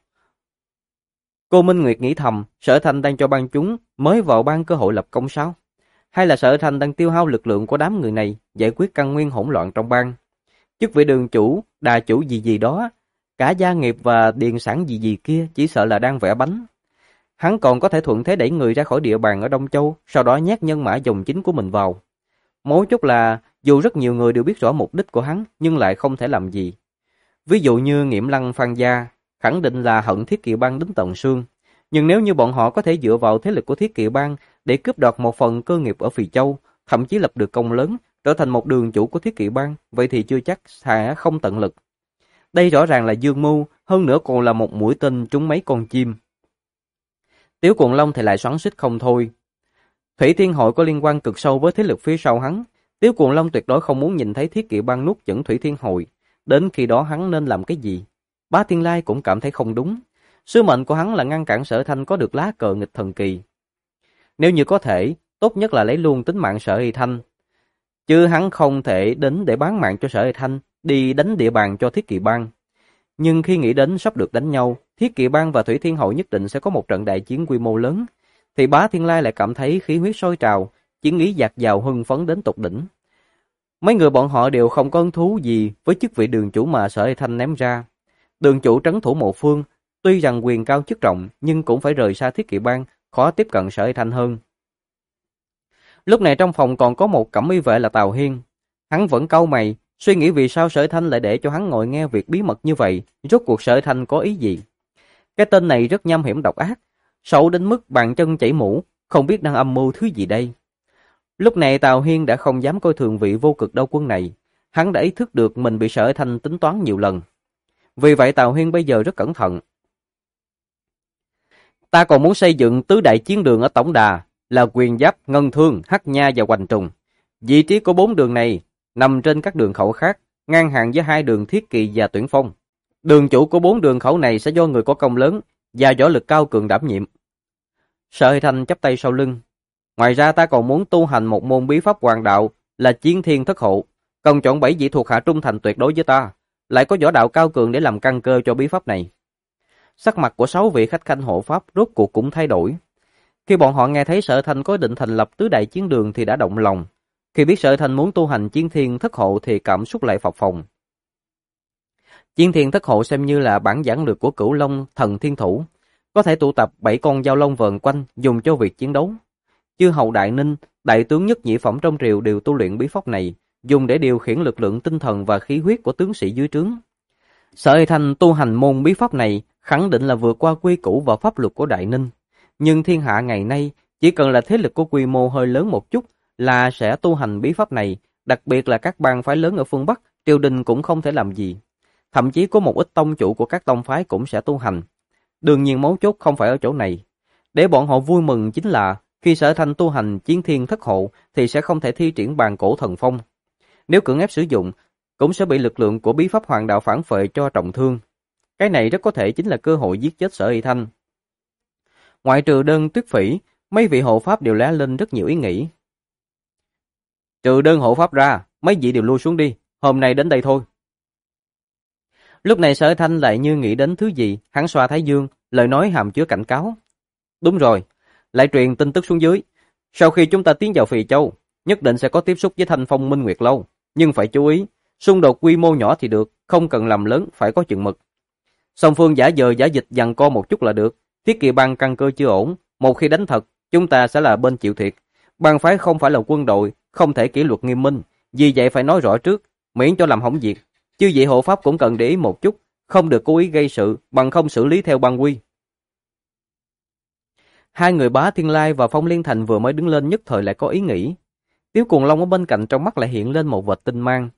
Cô Minh Nguyệt nghĩ thầm, Sở Thanh đang cho bang chúng mới vào bang cơ hội lập công sao? Hay là Sở Thanh đang tiêu hao lực lượng của đám người này giải quyết căn nguyên hỗn loạn trong bang? Chức vị đường chủ, đà chủ gì gì đó, cả gia nghiệp và điền sản gì gì kia chỉ sợ là đang vẽ bánh. Hắn còn có thể thuận thế đẩy người ra khỏi địa bàn ở Đông Châu, sau đó nhét nhân mã dòng chính của mình vào. Mấu chốt là dù rất nhiều người đều biết rõ mục đích của hắn nhưng lại không thể làm gì. Ví dụ như Nghiễm Lăng Phan Gia, khẳng định là hận Thiết Kỵ Bang đến tận xương. Nhưng nếu như bọn họ có thể dựa vào thế lực của Thiết Kỵ Bang để cướp đoạt một phần cơ nghiệp ở Phì Châu, thậm chí lập được công lớn, trở thành một đường chủ của Thiết Kỵ Bang, vậy thì chưa chắc sẽ không tận lực. Đây rõ ràng là dương mưu, hơn nữa còn là một mũi tên trúng mấy con chim. Tiếu Cuồng Long thì lại xoắn xít không thôi. Thủy Thiên Hội có liên quan cực sâu với thế lực phía sau hắn. Tiếu Cuồng Long tuyệt đối không muốn nhìn thấy Thiết Kỵ Bang nuốt chửng Thủy Thiên Hội. Đến khi đó hắn nên làm cái gì? Bá Thiên Lai cũng cảm thấy không đúng. Sứ mệnh của hắn là ngăn cản Sở Thanh có được lá cờ nghịch thần kỳ. Nếu như có thể, tốt nhất là lấy luôn tính mạng Sở Y Thanh. Chứ hắn không thể đến để bán mạng cho Sở Y Thanh, đi đánh địa bàn cho Thiết Kỵ Bang. Nhưng khi nghĩ đến sắp được đánh nhau, Thiết Kỵ Bang và Thủy Thiên Hội nhất định sẽ có một trận đại chiến quy mô lớn, thì Bá Thiên Lai lại cảm thấy khí huyết sôi trào, chiến ý dạt dào hưng phấn đến tột đỉnh. Mấy người bọn họ đều không có hứng thú gì với chức vị đường chủ mà Sở Y Thanh ném ra. Đường chủ trấn thủ một phương, tuy rằng quyền cao chức trọng nhưng cũng phải rời xa Thiết Kỵ Bang, khó tiếp cận Sở Y Thanh hơn. Lúc này trong phòng còn có một cẩm y vệ là Tào Hiên. Hắn vẫn cau mày, suy nghĩ vì sao Sở Thanh lại để cho hắn ngồi nghe việc bí mật như vậy, rốt cuộc Sở Thanh có ý gì. Cái tên này rất nham hiểm độc ác, xấu đến mức bàn chân chảy mũ, không biết đang âm mưu thứ gì đây. Lúc này Tào Hiên đã không dám coi thường vị vô cực đao quân này, hắn đã ý thức được mình bị Sở Hải Thanh tính toán nhiều lần. Vì vậy Tào Hiên bây giờ rất cẩn thận. Ta còn muốn xây dựng tứ đại chiến đường ở tổng đà, là Quyền Giáp, Ngân Thương, Hắc Nha và Hoành Trùng. Vị trí của 4 đường này nằm trên các đường khẩu khác, ngang hàng với 2 đường Thiết Kỵ và Tuyển Phong. Đường chủ của 4 đường khẩu này sẽ do người có công lớn và võ lực cao cường đảm nhiệm. Sở Hải Thanh chắp tay sau lưng. Ngoài ra ta còn muốn tu hành một môn bí pháp hoàng đạo là Chiến Thiên Thất Hộ, cần chọn 7 vị thuộc hạ trung thành tuyệt đối với ta, lại có võ đạo cao cường để làm căn cơ cho bí pháp này. Sắc mặt của 6 vị khách khanh hộ pháp rốt cuộc cũng thay đổi. Khi bọn họ nghe thấy Sở Hải Thanh có định thành lập tứ đại chiến đường thì đã động lòng. Khi biết Sở Hải Thanh muốn tu hành Chiến Thiên Thất Hộ thì cảm xúc lại phập phồng. Chiến Thiên Thất Hộ xem như là bản giản lược của Cửu Long Thần Thiên Thủ, có thể tụ tập 7 con dao long vờn quanh dùng cho việc chiến đấu. Chư hầu Đại Ninh, đại tướng nhất nhị phẩm trong triều đều tu luyện bí pháp này, dùng để điều khiển lực lượng tinh thần và khí huyết của tướng sĩ dưới trướng. Sở Hải Thanh tu hành môn bí pháp này khẳng định là vượt qua quy củ và pháp luật của Đại Ninh. Nhưng thiên hạ ngày nay chỉ cần là thế lực có quy mô hơi lớn một chút là sẽ tu hành bí pháp này, đặc biệt là các bang phái lớn ở phương Bắc, triều đình cũng không thể làm gì. Thậm chí có một ít tông chủ của các tông phái cũng sẽ tu hành. Đương nhiên mấu chốt không phải ở chỗ này. Để bọn họ vui mừng chính là khi Sở Hải Thanh tu hành Chiến Thiên Thất Hộ thì sẽ không thể thi triển bàn cổ thần phong. Nếu cưỡng ép sử dụng, cũng sẽ bị lực lượng của bí pháp hoàng đạo phản phệ cho trọng thương. Cái này rất có thể chính là cơ hội giết chết Sở Hải Thanh. Ngoại trừ Đơn Tuyết Phỉ, mấy vị hộ pháp đều lóe lên rất nhiều ý nghĩ. Trừ Đơn hộ pháp ra, mấy vị đều lui xuống đi, hôm nay đến đây thôi. Lúc này Sở Hải Thanh lại như nghĩ đến thứ gì, hắn xoa thái dương, lời nói hàm chứa cảnh cáo. Đúng rồi, lại truyền tin tức xuống dưới. Sau khi chúng ta tiến vào Phì Châu, nhất định sẽ có tiếp xúc với Thanh Phong Minh Nguyệt Lâu. Nhưng phải chú ý, xung đột quy mô nhỏ thì được, không cần làm lớn, phải có chừng mực. Song phương giả vờ giả dịch giằng co một chút là được. Thiết Kỵ bang căn cơ chưa ổn, một khi đánh thật, chúng ta sẽ là bên chịu thiệt. Bang phái không phải là quân đội, không thể kỷ luật nghiêm minh, vì vậy phải nói rõ trước, miễn cho làm hỏng việc. Chư vị hộ pháp cũng cần để ý một chút, không được cố ý gây sự, bằng không xử lý theo bang quy. Hai người Bá Thiên Lai và Phong Liên Thành vừa mới đứng lên nhất thời lại có ý nghĩ. Tiếu Cuồng Long ở bên cạnh trong mắt lại hiện lên một vệt tinh mang.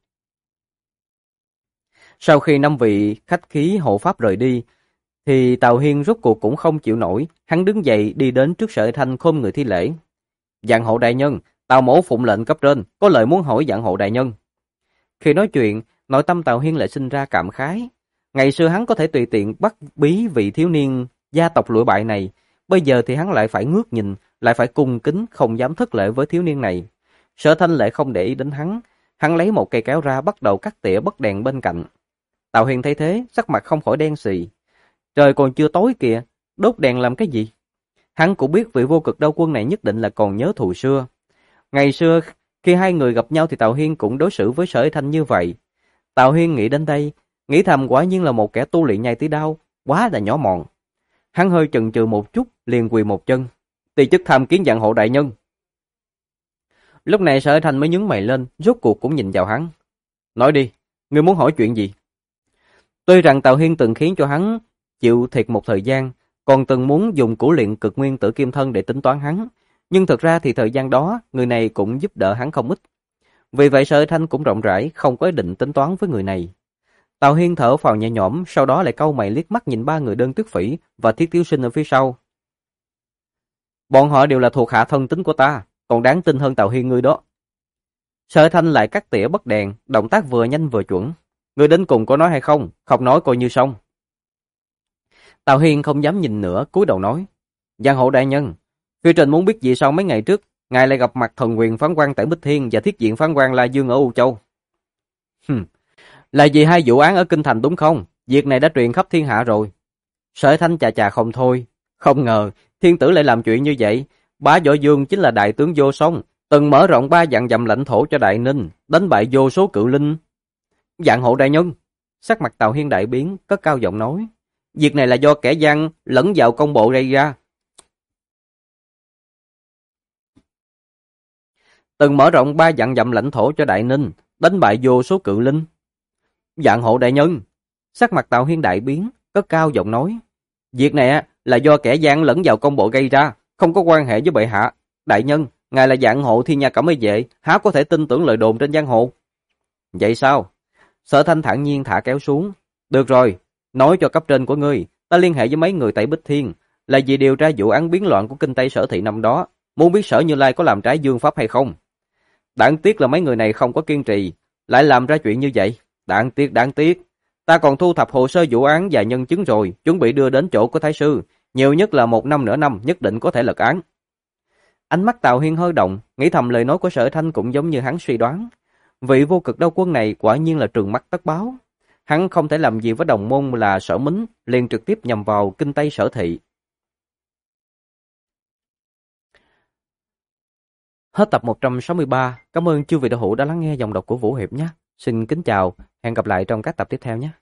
Sau khi 5 vị khách khí hộ pháp rời đi, thì Tào Hiên rốt cuộc cũng không chịu nổi, hắn đứng dậy đi đến trước Sở Hải Thanh khom người thi lễ. Dạng hộ đại nhân, Tào mỗ phụng lệnh cấp trên, có lời muốn hỏi dạng hộ đại nhân. Khi nói chuyện, nội tâm Tào Hiên lại sinh ra cảm khái. Ngày xưa hắn có thể tùy tiện bắt bí vị thiếu niên gia tộc lụa bại này, bây giờ thì hắn lại phải ngước nhìn, lại phải cung kính, không dám thất lễ với thiếu niên này. Sở Thanh lại không để ý đến hắn lấy một cây kéo ra bắt đầu cắt tỉa bất đèn bên cạnh. Tào Hiên thấy thế, sắc mặt không khỏi đen xì. Trời còn chưa tối kìa, đốt đèn làm cái gì? Hắn cũng biết vị vô cực đao quân này nhất định là còn nhớ thù xưa. Ngày xưa, khi hai người gặp nhau thì Tào Hiên cũng đối xử với Sở Hải Thanh như vậy. Tào Hiên nghĩ đến đây, nghĩ thầm quả nhiên là một kẻ tu luyện nhai tí đao, quá là nhỏ mọn. Hắn hơi chần chừ một chút, liền quỳ một chân. Tỳ chức tham kiến dạng hộ đại nhân. Lúc này Sở Hải Thanh mới nhướng mày lên, rốt cuộc cũng nhìn vào hắn. Nói đi, ngươi muốn hỏi chuyện gì? Tuy rằng Tào Hiên từng khiến cho hắn chịu thiệt một thời gian, còn từng muốn dùng củ luyện cực nguyên tử kim thân để tính toán hắn, nhưng thực ra thì thời gian đó, người này cũng giúp đỡ hắn không ít. Vì vậy Sở Hải Thanh cũng rộng rãi, không có ý định tính toán với người này. Tào Hiên thở phào nhẹ nhõm, sau đó lại cau mày liếc mắt nhìn 3 người Đơn Tuyết Phỉ và Thiết Tiếu Sinh ở phía sau. Bọn họ đều là thuộc hạ thân tín của ta, còn đáng tin hơn Tào Hiên ngươi đó. Sở Hải Thanh lại cắt tỉa bất đèn, động tác vừa nhanh vừa chuẩn. Ngươi đến cùng có nói hay không? Không nói coi như xong. Tào Hiên không dám nhìn nữa, cúi đầu nói. Giang hộ đại nhân, phía trên muốn biết gì sao mấy ngày trước, ngài lại gặp mặt thần quyền phán quan tại Bích Thiên và thiết diện phán quan La Dương ở U Châu. Là vì 2 vụ án ở Kinh Thành đúng không? Việc này đã truyền khắp thiên hạ rồi. Sở Hải Thanh chà chà không thôi. Không ngờ, thiên tử lại làm chuyện như vậy. Bá Võ Dương chính là đại tướng vô song, từng mở rộng 3 vạn dặm lãnh thổ cho Đại Ninh, đánh bại vô số cự linh. Dạng hộ đại nhân, sắc mặt Tào Hiên đại biến, cất cao giọng nói. Việc này là do kẻ gian lẫn vào công bộ gây ra. Từng mở rộng 3 vạn dặm lãnh thổ cho Đại Ninh, đánh bại vô số cự linh. Dạng hộ đại nhân, sắc mặt Tào Hiên đại biến, cất cao giọng nói. Việc này là do kẻ gian lẫn vào công bộ gây ra, không có quan hệ với bệ hạ. Đại nhân, Ngài là dạng hộ Thiên Nha Cẩm Y vệ, há có thể tin tưởng lời đồn trên giang hồ? Vậy sao? Sở Thanh thản nhiên thả kéo xuống. Được rồi, nói cho cấp trên của ngươi, ta liên hệ với mấy người tại Bích Thiên, là vì điều tra vụ án biến loạn của kinh Tây Sở Thị năm đó, muốn biết Sở Như Lai có làm trái dương pháp hay không. Đáng tiếc là mấy người này không có kiên trì, lại làm ra chuyện như vậy. Đáng tiếc. Ta còn thu thập hồ sơ vụ án và nhân chứng rồi, chuẩn bị đưa đến chỗ của Thái sư, nhiều nhất là 1 năm nửa năm, nhất định có thể lật án. Ánh mắt Tào Hiên hơi động, nghĩ thầm lời nói của Sở Thanh cũng giống như hắn suy đoán. Vị vô cực đao quân này quả nhiên là trường mắt tất báo. Hắn không thể làm gì với đồng môn là Sở Mính, liền trực tiếp nhằm vào kinh Tây Sở Thị. Hết tập 163. Cảm ơn chư vị đạo hữu đã lắng nghe dòng đọc của Vũ Hiệp nhé. Xin kính chào, hẹn gặp lại trong các tập tiếp theo nhé.